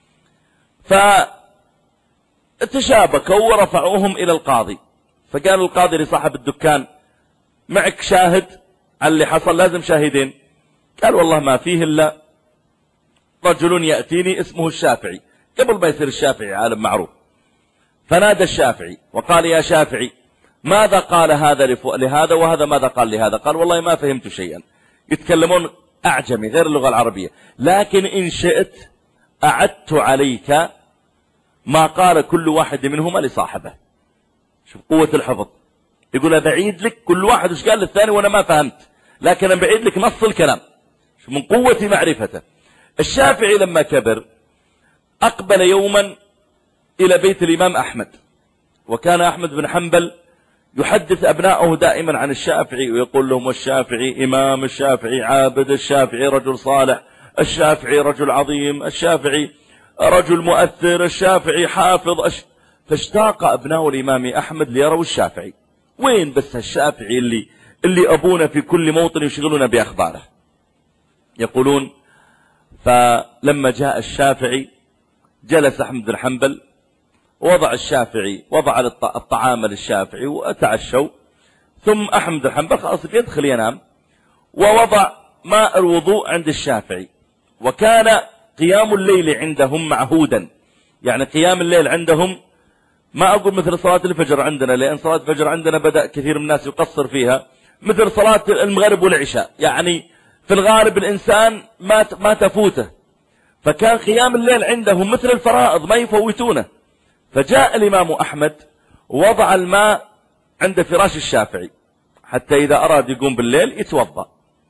فتشابكوا ورفعوهم إلى القاضي. فقال القاضي لصاحب الدكان معك شاهد على اللي حصل؟ لازم شاهدين. قال والله ما فيه إلا رجل يأتيني اسمه الشافعي، قبل ما يصير الشافعي عالم معروف. فنادى الشافعي وقال يا شافعي ماذا قال هذا لهذا وهذا ماذا قال لهذا؟ قال والله ما فهمت شيئا، يتكلمون أعجمي غير اللغة العربية، لكن إن شئت أعدت عليك ما قال كل واحد منهما لصاحبه. شوف قوة الحفظ. يقول بعيد لك كل واحد وش قال للثاني وأنا ما فهمت، لكن أنا بعيد لك نص الكلام. شوف من قوة معرفته. الشافعي لما كبر أقبل يوما إلى بيت الإمام أحمد، وكان أحمد بن حنبل يحدث أبنائه دائما عن الشافعي ويقول لهم والشافعي إمام، الشافعي عابد، الشافعي رجل صالح، الشافعي رجل عظيم، الشافعي رجل مؤثر، الشافعي حافظ أش... فاشتاق أبناء الإمام أحمد ليروا الشافعي. وين بس الشافعي اللي اللي أبونا في كل موطن يشغلون بأخباره. يقولون فلما جاء الشافعي جلس أحمد بن حنبل، وضع الشافعي وضع الطعام للشافعي وتعشوا، ثم أحمد بن حنبل خلاص يدخل ينام، ووضع ماء الوضوء عند الشافعي. وكان قيام الليل عندهم معهودا، يعني قيام الليل عندهم ما أقول مثل صلاة الفجر عندنا، لأن صلاة الفجر عندنا بدأ كثير من الناس يقصر فيها، مثل صلاة المغرب والعشاء، يعني في الغالب الإنسان ما ما تفوته. فكان قيام الليل عندهم مثل الفرائض ما يفوتونه. فجاء الإمام أحمد ووضع الماء عند فراش الشافعي حتى إذا أراد يقوم بالليل يتوضأ.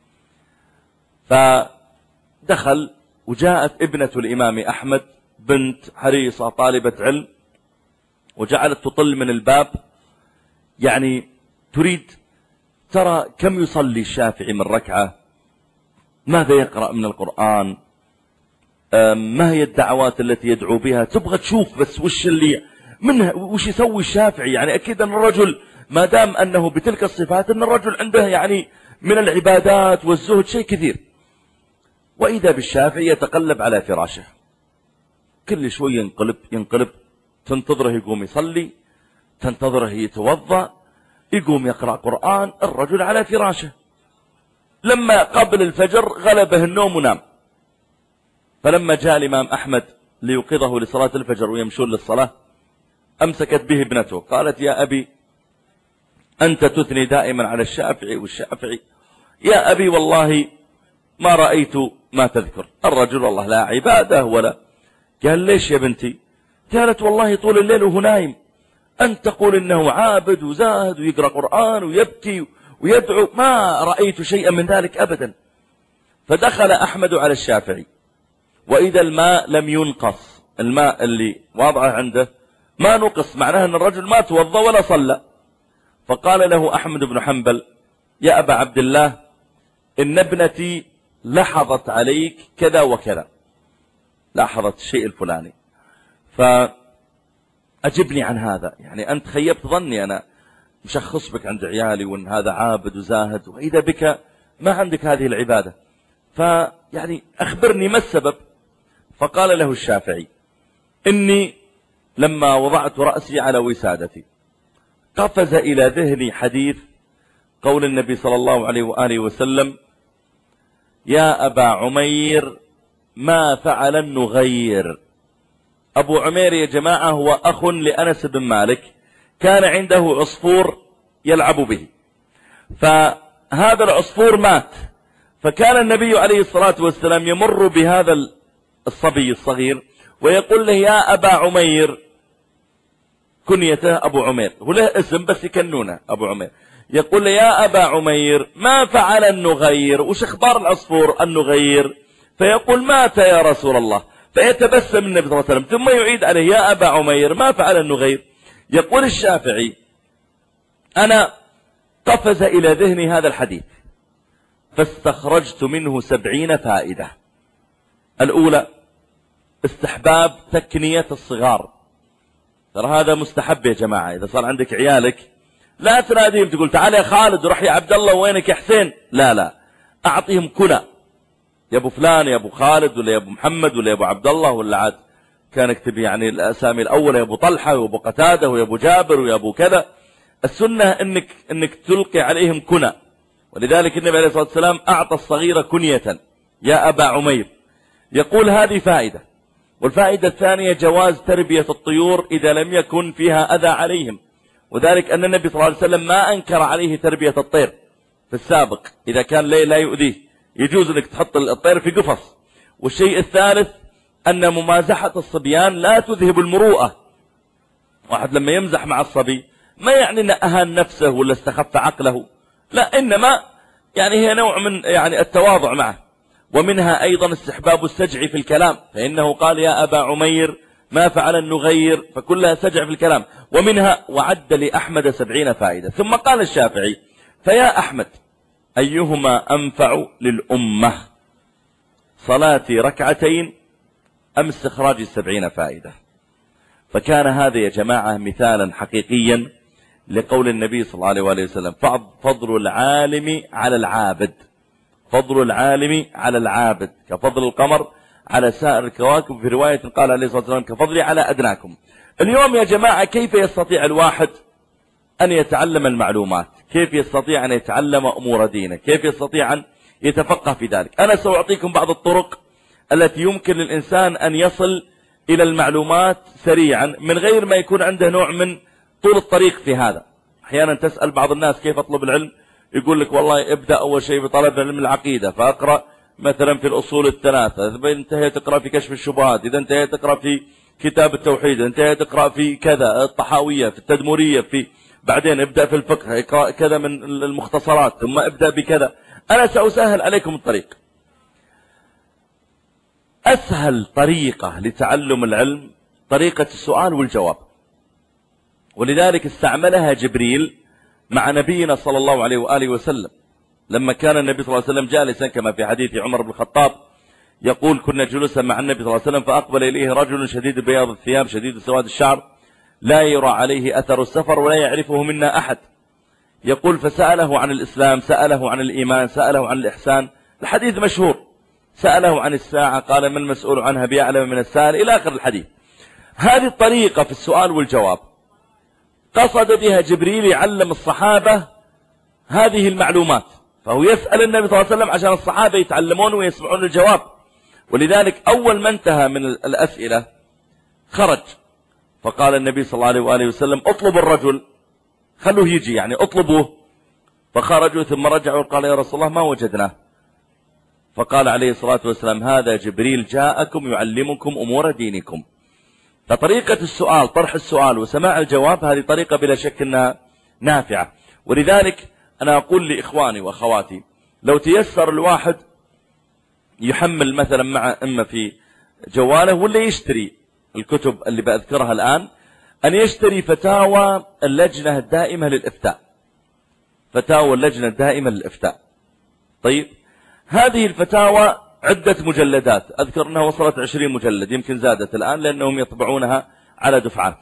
فدخل وجاءت ابنة الإمام أحمد بنت حريصة طالبة علم، وجعلت تطل من الباب، يعني تريد ترى كم يصلي الشافعي من ركعة، ماذا يقرأ من القرآن، ما هي الدعوات التي يدعو بها، تبغى تشوف بس وش اللي منها وش يسوي الشافعي. يعني أكيد أن الرجل ما دام أنه بتلك الصفات أن الرجل عنده يعني من العبادات والزهد شيء كثير. وإذا بالشافعي يتقلب على فراشه، كل شوي ينقلب ينقلب، تنتظره يقوم يصلي، تنتظره يتوضأ، يقوم يقرأ قرآن، الرجل على فراشه. لما قبل الفجر غلبه النوم ونام. فلما جاء الإمام أحمد ليوقظه لصلاة الفجر ويمشون للصلاة، أمسكت به ابنته قالت يا أبي أنت تثني دائما على الشافعي والشافعي، يا أبي والله ما رأيت ما تذكر، الرجل والله لا عبادة ولا. قال ليش يا بنتي؟ قالت والله طول الليل وهو نايم أنت تقول إنه عابد وزاهد ويقرأ قرآن ويبكي ويدعو، ما رأيت شيئا من ذلك أبدا. فدخل أحمد على الشافعي وإذا الماء لم ينقص، الماء اللي واضعه عنده ما نقص، معناه أن الرجل ما توضأ ولا صلى. فقال له أحمد بن حنبل يا أبا عبد الله إن ابنتي لحظت عليك كذا وكذا، لاحظت الشيء الفلاني، فأجبني عن هذا. يعني أنت خيبت ظني، أنا مشخص بك عند عيالي وأن هذا عابد وزاهد، وإذا بك ما عندك هذه العبادة، فيعني أخبرني ما السبب. فقال له الشافعي إني لما وضعت رأسي على وسادتي قفز إلى ذهني حديث قول النبي صلى الله عليه وآله وسلم يا أبا عمير ما فعل النغير. أبو عمير يا جماعة هو أخ لأنس بن مالك، كان عنده عصفور يلعب به، فهذا العصفور مات، فكان النبي عليه الصلاة والسلام يمر بهذا الصبي الصغير ويقول له يا أبا عمير، كنيته أبو عمير، هو له اسم بس يكنونه أبو عمير، يقول له يا أبا عمير ما فعل النغير، وش اخبار العصفور النغير؟ فيقول مات يا رسول الله، فيتبسم النبي صلى الله عليه وسلم ثم يعيد عليه يا أبا عمير ما فعل النغير. يقول الشافعي أنا قفز إلى ذهني هذا الحديث فاستخرجت منه سبعين فائدة. الأولى استحباب تكنية الصغار، ترى هذا مستحب يا جماعة. إذا صار عندك عيالك لا تناديهم تقول تعال يا خالد وروح يا عبد الله وينك يا حسين، لا لا، أعطيهم كنى، يا أبو فلان يا أبو خالد ولا يا أبو محمد ولا يا أبو عبد الله، ولا عاد كان اكتب يعني الأسامي الأولى يا أبو طلحة وأبو قتادة ويا أبو جابر ويا أبو كذا. السنة إنك إنك تلقي عليهم كنى، ولذلك النبي عليه الصلاة والسلام أعطى الصغير كنية يا أبا عمير. يقول هذه فائدة. والفائدة الثانية جواز تربية الطيور إذا لم يكن فيها أذى عليهم، وذلك أن النبي صلى الله عليه وسلم ما أنكر عليه تربية الطير في السابق إذا كان لا يؤذيه، يجوز أنك تحط الطير في قفص. والشيء الثالث أن ممازحة الصبيان لا تذهب المروءة. واحد لما يمزح مع الصبي ما يعني أن أهان نفسه ولا استخف عقله، لا، إنما يعني هي نوع من يعني التواضع معه. ومنها أيضا استحباب السجع في الكلام، فإنه قال يا أبا عمير ما فعل نغير، فكلها سجع في الكلام. ومنها وعد لأحمد سبعين فائدة. ثم قال الشافعي: فيا أحمد أيهما أنفع للأمة، صلاتي ركعتين أم استخراج السبعين فائدة؟ فكان هذا يا جماعة مثالا حقيقيا لقول النبي صلى الله عليه وآله وسلم: فضل العالم على العابد، فضل العالم على العابد كفضل القمر على سائر الكواكب. في رواية قال عليه الصلاة والسلام: كفضلي على أدناكم. اليوم يا جماعة كيف يستطيع الواحد أن يتعلم المعلومات؟ كيف يستطيع أن يتعلم أمور دينه؟ كيف يستطيع أن يتفقه في ذلك؟ أنا سأعطيكم بعض الطرق التي يمكن للإنسان أن يصل إلى المعلومات سريعا من غير ما يكون عنده نوع من طول الطريق في هذا. أحيانا تسأل بعض الناس كيف أطلب العلم، يقول لك والله ابدأ أول شيء بطلب علم العقيدة، فأقرأ مثلا في الأصول الثلاثة، إذا انتهيت تقرأ في كشف الشبهات، إذا انتهيت تقرأ في كتاب التوحيد، إذا انتهيت تقرأ في كذا الطحاوية، في التدمرية، في بعدين ابدأ في الفقه، اقرأ كذا من المختصرات، ثم ابدأ بكذا. أنا سأسهل عليكم الطريق. أسهل طريقة لتعلم العلم طريقة السؤال والجواب، ولذلك استعملها جبريل مع نبينا صلى الله عليه وآله وسلم لما كان النبي صلى الله عليه وسلم جالسا، كما في حديث عمر بن الخطاب يقول: كنا جلوسا مع النبي صلى الله عليه وسلم فأقبل إليه رجل شديد بياض الثياب شديد سواد الشعر لا يرى عليه أثر السفر ولا يعرفه منا أحد. يقول: فسأله عن الإسلام، سأله عن الإيمان، سأله عن الإحسان، الحديث مشهور. سأله عن الساعة، قال: ما المسؤول عنها بأعلم من السائل، إلى آخر الحديث. هذه الطريقة في السؤال والجواب قصد بها جبريل يعلم الصحابة هذه المعلومات، فهو يسأل النبي صلى الله عليه وسلم عشان الصحابة يتعلمون ويسمعون الجواب. ولذلك أول ما انتهى من الأسئلة خرج، فقال النبي صلى الله عليه وآله وسلم: اطلبوا الرجل، خلوه يجي، يعني اطلبوه. فخرجوا ثم رجعوا وقال: يا رسول الله ما وجدناه. فقال عليه الصلاة والسلام: هذا جبريل جاءكم يعلمكم أمور دينكم. فطريقة السؤال، طرح السؤال وسماع الجواب، هذه طريقة بلا شك أنها نافعة. ولذلك أنا أقول لإخواني وأخواتي: لو تيسر الواحد يحمل مثلا مع إما في جواله ولا يشتري الكتب اللي بأذكرها الآن، أن يشتري فتاوى اللجنة الدائمة للإفتاء، فتاوى اللجنة الدائمة للإفتاء. طيب، هذه الفتاوى عدة مجلدات، أذكر أنها وصلت عشرين مجلد، يمكن زادت الآن لأنهم يطبعونها على دفعات.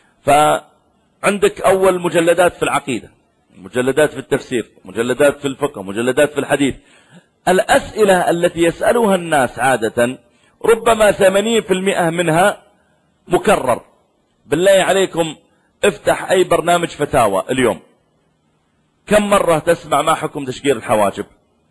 فعندك أول مجلدات في العقيدة، مجلدات في التفسير، مجلدات في الفقه، مجلدات في الحديث. الأسئلة التي يسألها الناس عادة ربما ثمانين بالمئة منها مكرر. بالله عليكم افتح أي برنامج فتاوى اليوم، كم مرة تسمع ما حكم تشقير الحواجب؟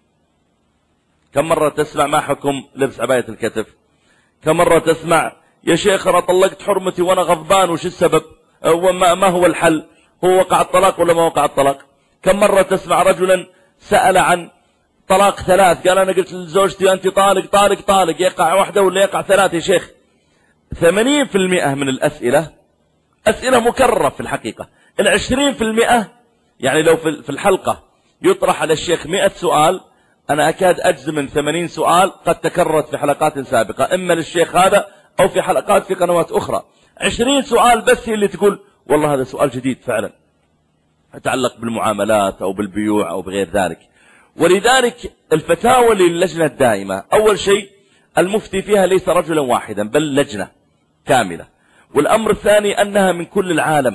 كم مرة تسمع ما حكم لبس عباية الكتف؟ كم مرة تسمع يا شيخ أنا طلقت حرمتي وأنا غضبان وش السبب؟ وما ما هو الحل؟ هو وقع الطلاق ولا ما وقع الطلاق؟ كم مرة تسمع رجلا سأل عن طلاق ثلاث، قال أنا قلت لزوجتي أنت طالق طالق طالق، يقع واحدة ولا يقع ثلاث يا شيخ؟ ثمانين بالمئة من الأسئلة أسئلة مكررة في الحقيقة. العشرين في المئة يعني لو في الحلقة يطرح على الشيخ مئة سؤال، أنا أكاد أجزم من ثمانين سؤال قد تكررت في حلقات سابقة، إما للشيخ هذا أو في حلقات في قنوات أخرى. عشرين سؤال بس هي اللي تقول والله هذا سؤال جديد فعلا يتعلق بالمعاملات أو بالبيوع أو بغير ذلك. ولذلك الفتاوى للجنة الدائمة أول شيء المفتي فيها ليس رجلا واحدا بل لجنة كاملة. والأمر الثاني أنها من كل العالم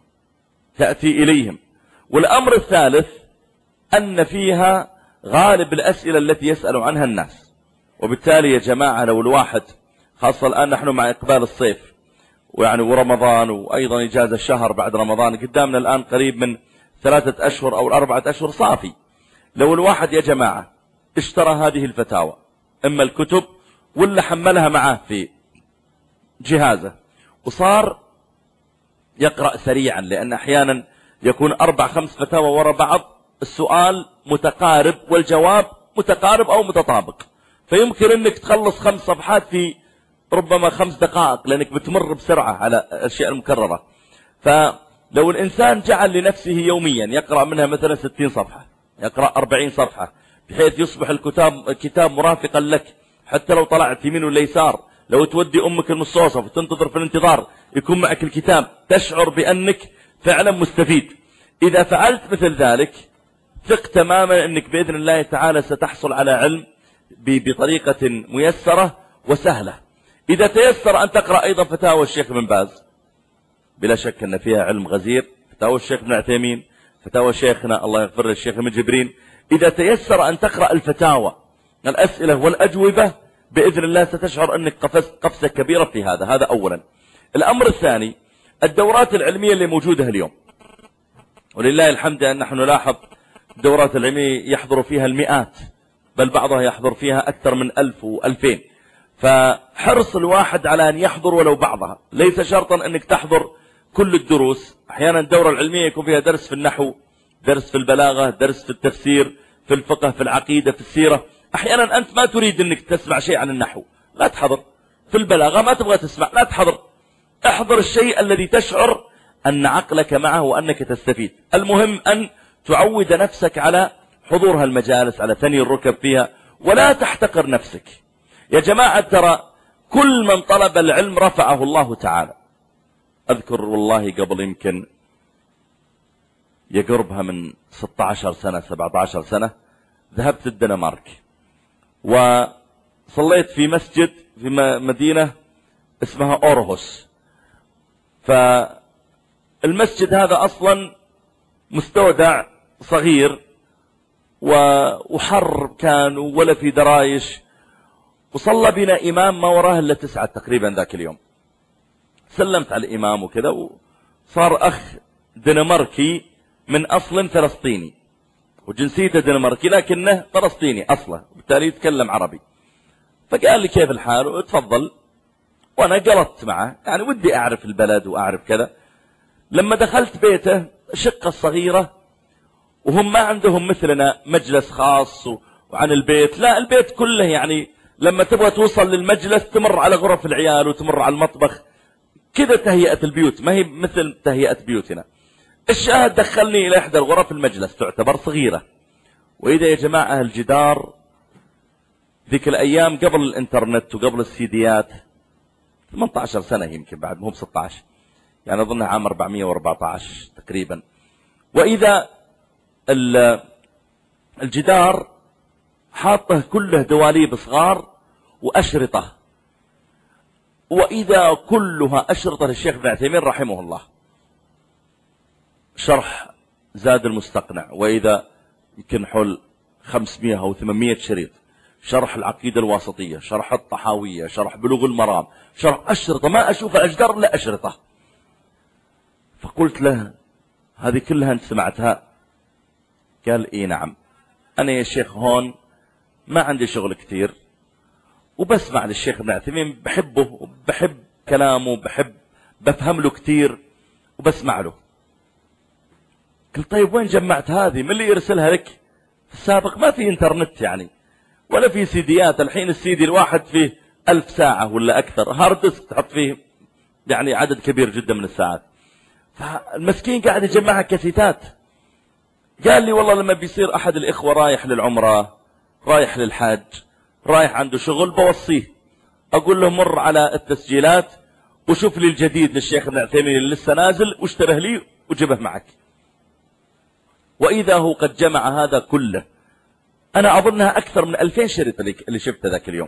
تأتي إليهم. والأمر الثالث أن فيها غالب الأسئلة التي يسأل عنها الناس. وبالتالي يا جماعة لو الواحد، خاصة الآن نحن مع إقبال الصيف ويعني ورمضان وأيضا إجازة الشهر بعد رمضان، قدامنا الآن قريب من ثلاثة أشهر أو أربعة أشهر صافي. لو الواحد يا جماعة اشترى هذه الفتاوى، إما الكتب ولا حملها معه في جهازه وصار يقرأ سريعا، لأن أحيانا يكون أربع خمس فتاوى وراء بعض، السؤال متقارب والجواب متقارب أو متطابق، فيمكن أنك تخلص خمس صفحات في ربما خمس دقائق لأنك بتمر بسرعة على الأشياء المكررة. فلو الإنسان جعل لنفسه يوميا يقرأ منها مثلا ستين صفحة، يقرأ أربعين صفحة، بحيث يصبح الكتاب الكتاب مرافقا لك، حتى لو طلعت يمين ولا يسار لو تودي أمك المستوصف وتنتظر في الانتظار يكون معك الكتاب تشعر بأنك فعلا مستفيد. إذا فعلت مثل ذلك ثق تماما أنك بإذن الله تعالى ستحصل على علم بطريقة ميسرة وسهلة. إذا تيسر أن تقرأ أيضا فتاوى الشيخ بن باز، بلا شك أن فيها علم غزير، فتاوى الشيخ بن عثيمين، فتاوى شيخنا الله يغفر له الشيخ ابن جبرين. إذا تيسر أن تقرأ الفتاوى الأسئلة والأجوبة بإذن الله ستشعر أنك قفزت قفزة كبيرة في هذا. هذا أولا. الأمر الثاني الدورات العلمية اللي موجودة اليوم، ولله الحمد أن نحن نلاحظ الدورات العلمية يحضر فيها المئات، بل بعضها يحضر فيها أكثر من ألف وألفين. فحرص الواحد على أن يحضر ولو بعضها، ليس شرطا أنك تحضر كل الدروس. أحيانا الدورة العلمية يكون فيها درس في النحو، درس في البلاغة، درس في التفسير، في الفقه، في العقيدة، في السيرة. أحيانا أنت ما تريد أنك تسمع شيء عن النحو، لا تحضر. في البلاغة ما تبغى تسمع، لا تحضر. احضر الشيء الذي تشعر أن عقلك معه وأنك تستفيد. المهم أن تعود نفسك على حضور هالمجالس، على ثني الركب فيها، ولا تحتقر نفسك. يا جماعة ترى كل من طلب العلم رفعه الله تعالى. أذكر والله قبل يمكن يقربها من ستة عشر سنة سبعة عشر سنة ذهبت الدنمارك، وصليت في مسجد في مدينة اسمها أورهوس. فالمسجد هذا أصلا مستودع صغير وحر كان ولا في درايش، وصلى بنا إمام ما وراه إلا تسعة تقريبا ذاك اليوم. سلمت على الإمام وكذا، وصار أخ دنماركي من أصل فلسطيني وجنسيته دنماركي لكنه فلسطيني أصله، وبالتالي يتكلم عربي. فقال لي كيف الحال وتفضل، وأنا قلطت معه يعني ودي أعرف البلد وأعرف كذا. لما دخلت بيته شقة صغيرة، وهم ما عندهم مثلنا مجلس خاص وعن البيت، لا البيت كله يعني لما تبغى توصل للمجلس تمر على غرف العيال وتمر على المطبخ كذا. تهيئة البيوت ما هي مثل تهيئة بيوتنا. الشاهد دخلني إلى إحدى الغرف، المجلس تعتبر صغيرة، وإذا يا جماعة الجدار ذيك الأيام قبل الإنترنت وقبل السيديات ثمانية عشر سنة يمكن، بعد مو ستة عشر يعني أظنها عام أربعمائة وأربعة عشر تقريبا. وإذا الجدار حاطه كله دواليب صغار وأشرطة، وإذا كلها أشرطة للشيخ ابن عثيمين رحمه الله، شرح زاد المستقنع، وإذا يمكن حول خمسمائة أو ثمانمائة شريط، شرح العقيدة الواسطية، شرح الطحاوية، شرح بلوغ المرام، شرح أشرطة ما أشوف الأجدار لا أشرطة. فقلت له هذه كلها أنت سمعتها؟ قال إيه نعم، أنا يا شيخ هون ما عندي شغل كتير وبسمع للشيخ ابن عثيمين، بحبه وبحب كلامه، بحب بفهم له كتير وبسمع له. قلت طيب وين جمعت هذه؟ من اللي يرسلها لك؟ في السابق ما في انترنت يعني ولا في سيديات. الحين السيدي الواحد فيه ألف ساعة ولا أكثر، هارد ديسك تحط فيه يعني عدد كبير جدا من الساعات. فالمسكين قاعد يجمعها كاسيتات. قال لي والله لما بيصير أحد الإخوة رايح للعمرة، رايح للحج، رايح عنده شغل، بوصيه أقول له مر على التسجيلات وشوف لي الجديد للشيخ ابن عثيمين اللي لسه نازل واشتره لي وجبه معك. وإذا هو قد جمع هذا كله. أنا أظنها أكثر من ألفين شريط اللي شفته ذاك اليوم.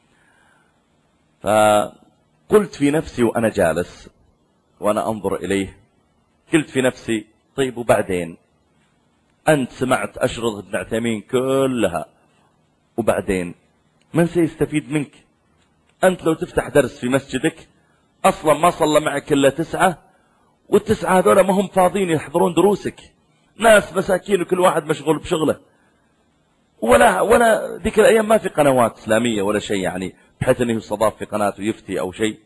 فقلت في نفسي وأنا جالس وأنا أنظر إليه، قلت في نفسي طيب وبعدين؟ أنت سمعت أشرطة ابن عثيمين كلها، وبعدين من سيستفيد منك؟ أنت لو تفتح درس في مسجدك أصلا ما صلى معك إلا تسعة، والتسعة هذولا ما هم فاضيين يحضرون دروسك، ناس مساكين وكل واحد مشغول بشغله، ولا ولا ذيك الأيام ما في قنوات إسلامية ولا شيء يعني بحيث أنه يستضاف في قناة ويفتي أو شيء.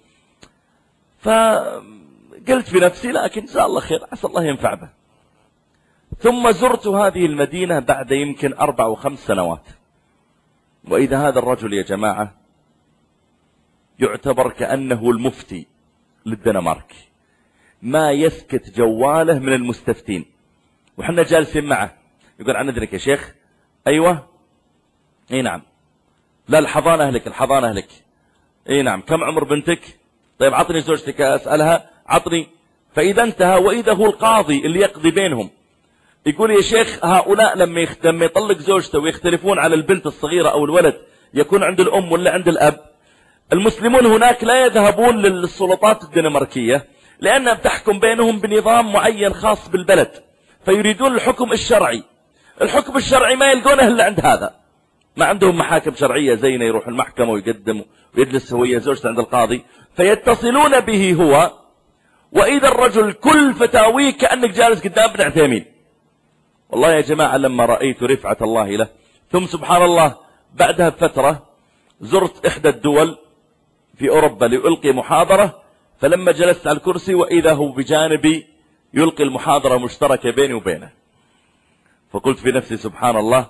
فقلت في نفسي لكن جزاه الله خير، عسى الله ينفع به. ثم زرت هذه المدينة بعد يمكن أربع وخمس سنوات، وإذا هذا الرجل يا جماعة يعتبر كأنه المفتي للدنمارك، ما يسكت جواله من المستفتين، وحنا جالسين معه يقول عن إذنك يا شيخ. أيوة اي نعم. لا الحضانة أهلك، الحضانة أهلك. اي نعم. كم عمر بنتك؟ طيب عطني زوجتك أسألها، عطني. فإذا انتهى، وإذا هو القاضي اللي يقضي بينهم يقول يا شيخ هؤلاء لما لما يطلق زوجته ويختلفون على البنت الصغيرة أو الولد يكون عند الأم ولا عند الأب، المسلمون هناك لا يذهبون للسلطات الدنماركية لأنها بتحكم بينهم بنظام معين خاص بالبلد، فيريدون الحكم الشرعي. الحكم الشرعي ما يلقونه إلا عند هذا، ما عندهم محاكم شرعية زينا يروح المحكمة ويقدم ويجلس هو زوجته عند القاضي، فيتصلون به هو. وإذا الرجل كل فتاويه كأنك جالس قدام ابن عثيمين. والله يا جماعة لما رأيت رفعة الله له، ثم سبحان الله بعدها بفترة زرت إحدى الدول في أوروبا لألقي محاضرة، فلما جلست على الكرسي وإذا هو بجانبي يلقي المحاضرة مشتركة بيني وبينه، فقلت في نفسي سبحان الله،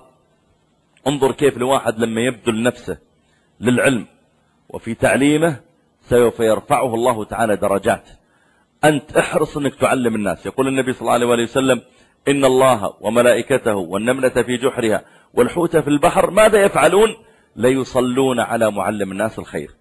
انظر كيف الواحد لما يبذل نفسه للعلم وفي تعليمه سوف يرفعه الله تعالى درجات. أنت احرص أنك تعلم الناس. يقول النبي صلى الله عليه وسلم إن الله وملائكته والنملة في جحرها والحوت في البحر ماذا يفعلون؟ ليصلون على معلم الناس الخير،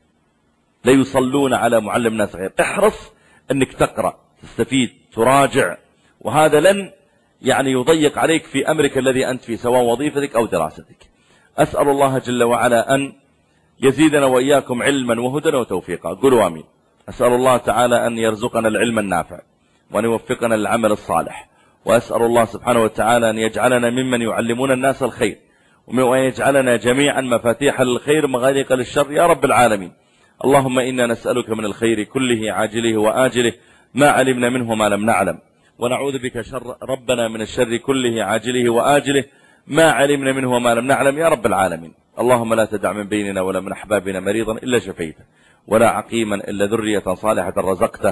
ليصلون على معلم الناس الخير. احرص أنك تقرأ، تستفيد، تراجع، وهذا لن يعني يضيق عليك في أمرك الذي أنت فيه سواء وظيفتك أو دراستك. أسأل الله جل وعلا أن يزيدنا وإياكم علما وهدى وتوفيقا. قولوا آمين. أسأل الله تعالى أن يرزقنا العلم النافع وأن يوفقنا للعمل الصالح، وأسأل الله سبحانه وتعالى أن يجعلنا ممن يعلمون الناس الخير، وأن يجعلنا جميعا مفاتيح للخير مغاليق للشر يا رب العالمين. اللهم إنا نسألك من الخير كله عاجله وآجله ما علمنا منه ما لم نعلم، ونعوذ بك شر ربنا من الشر كله عاجله وآجله ما علمنا منه وما لم نعلم يا رب العالمين. اللهم لا تدع من بيننا ولا من أحبابنا مريضا إلا شفيته، ولا عقيما إلا ذرية صالحة رزقته.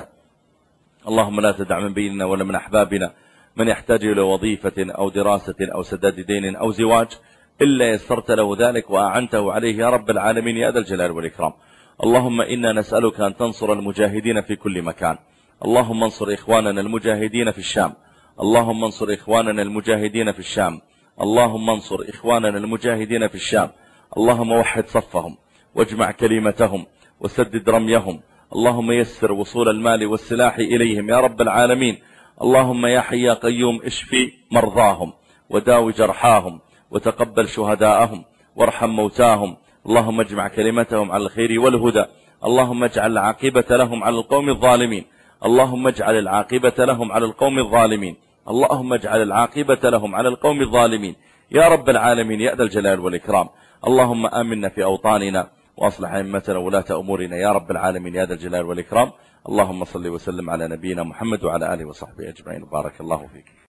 اللهم لا تدع من بيننا ولا من أحبابنا من يحتاج إلى وظيفة أو دراسة أو سداد دين أو زواج إلا يسرت له ذلك وأعنته عليه يا رب العالمين يا ذا الجلال والإكرام. اللهم إنا نسألك أن تنصر المجاهدين في كل مكان. اللهم انصر إخواننا المجاهدين في الشام، اللهم انصر إخواننا المجاهدين في الشام، اللهم انصر إخواننا المجاهدين في الشام. اللهم وحد صفهم واجمع كلمتهم وسدد رميهم. اللهم يسر وصول المال والسلاح إليهم يا رب العالمين. اللهم يا حي يا قيوم اشفي مرضاهم وداوي جرحاهم وتقبل شهداءهم وارحم موتاهم. اللهم اجمع كلمتهم على الخير والهدى. اللهم اجعل العاقبة لهم على القوم الظالمين. اللهم اجعل العاقبة لهم على القوم الظالمين. اللهم اجعل العاقبة لهم على القوم الظالمين يا رب العالمين يا ذا الجلال والإكرام. اللهم آمنا في أوطاننا وأصلح أئمتنا ولاة أمورنا يا رب العالمين يا ذا الجلال والإكرام. اللهم صل وسلم على نبينا محمد وعلى آله وصحبه أجمعين. بارك الله فيك.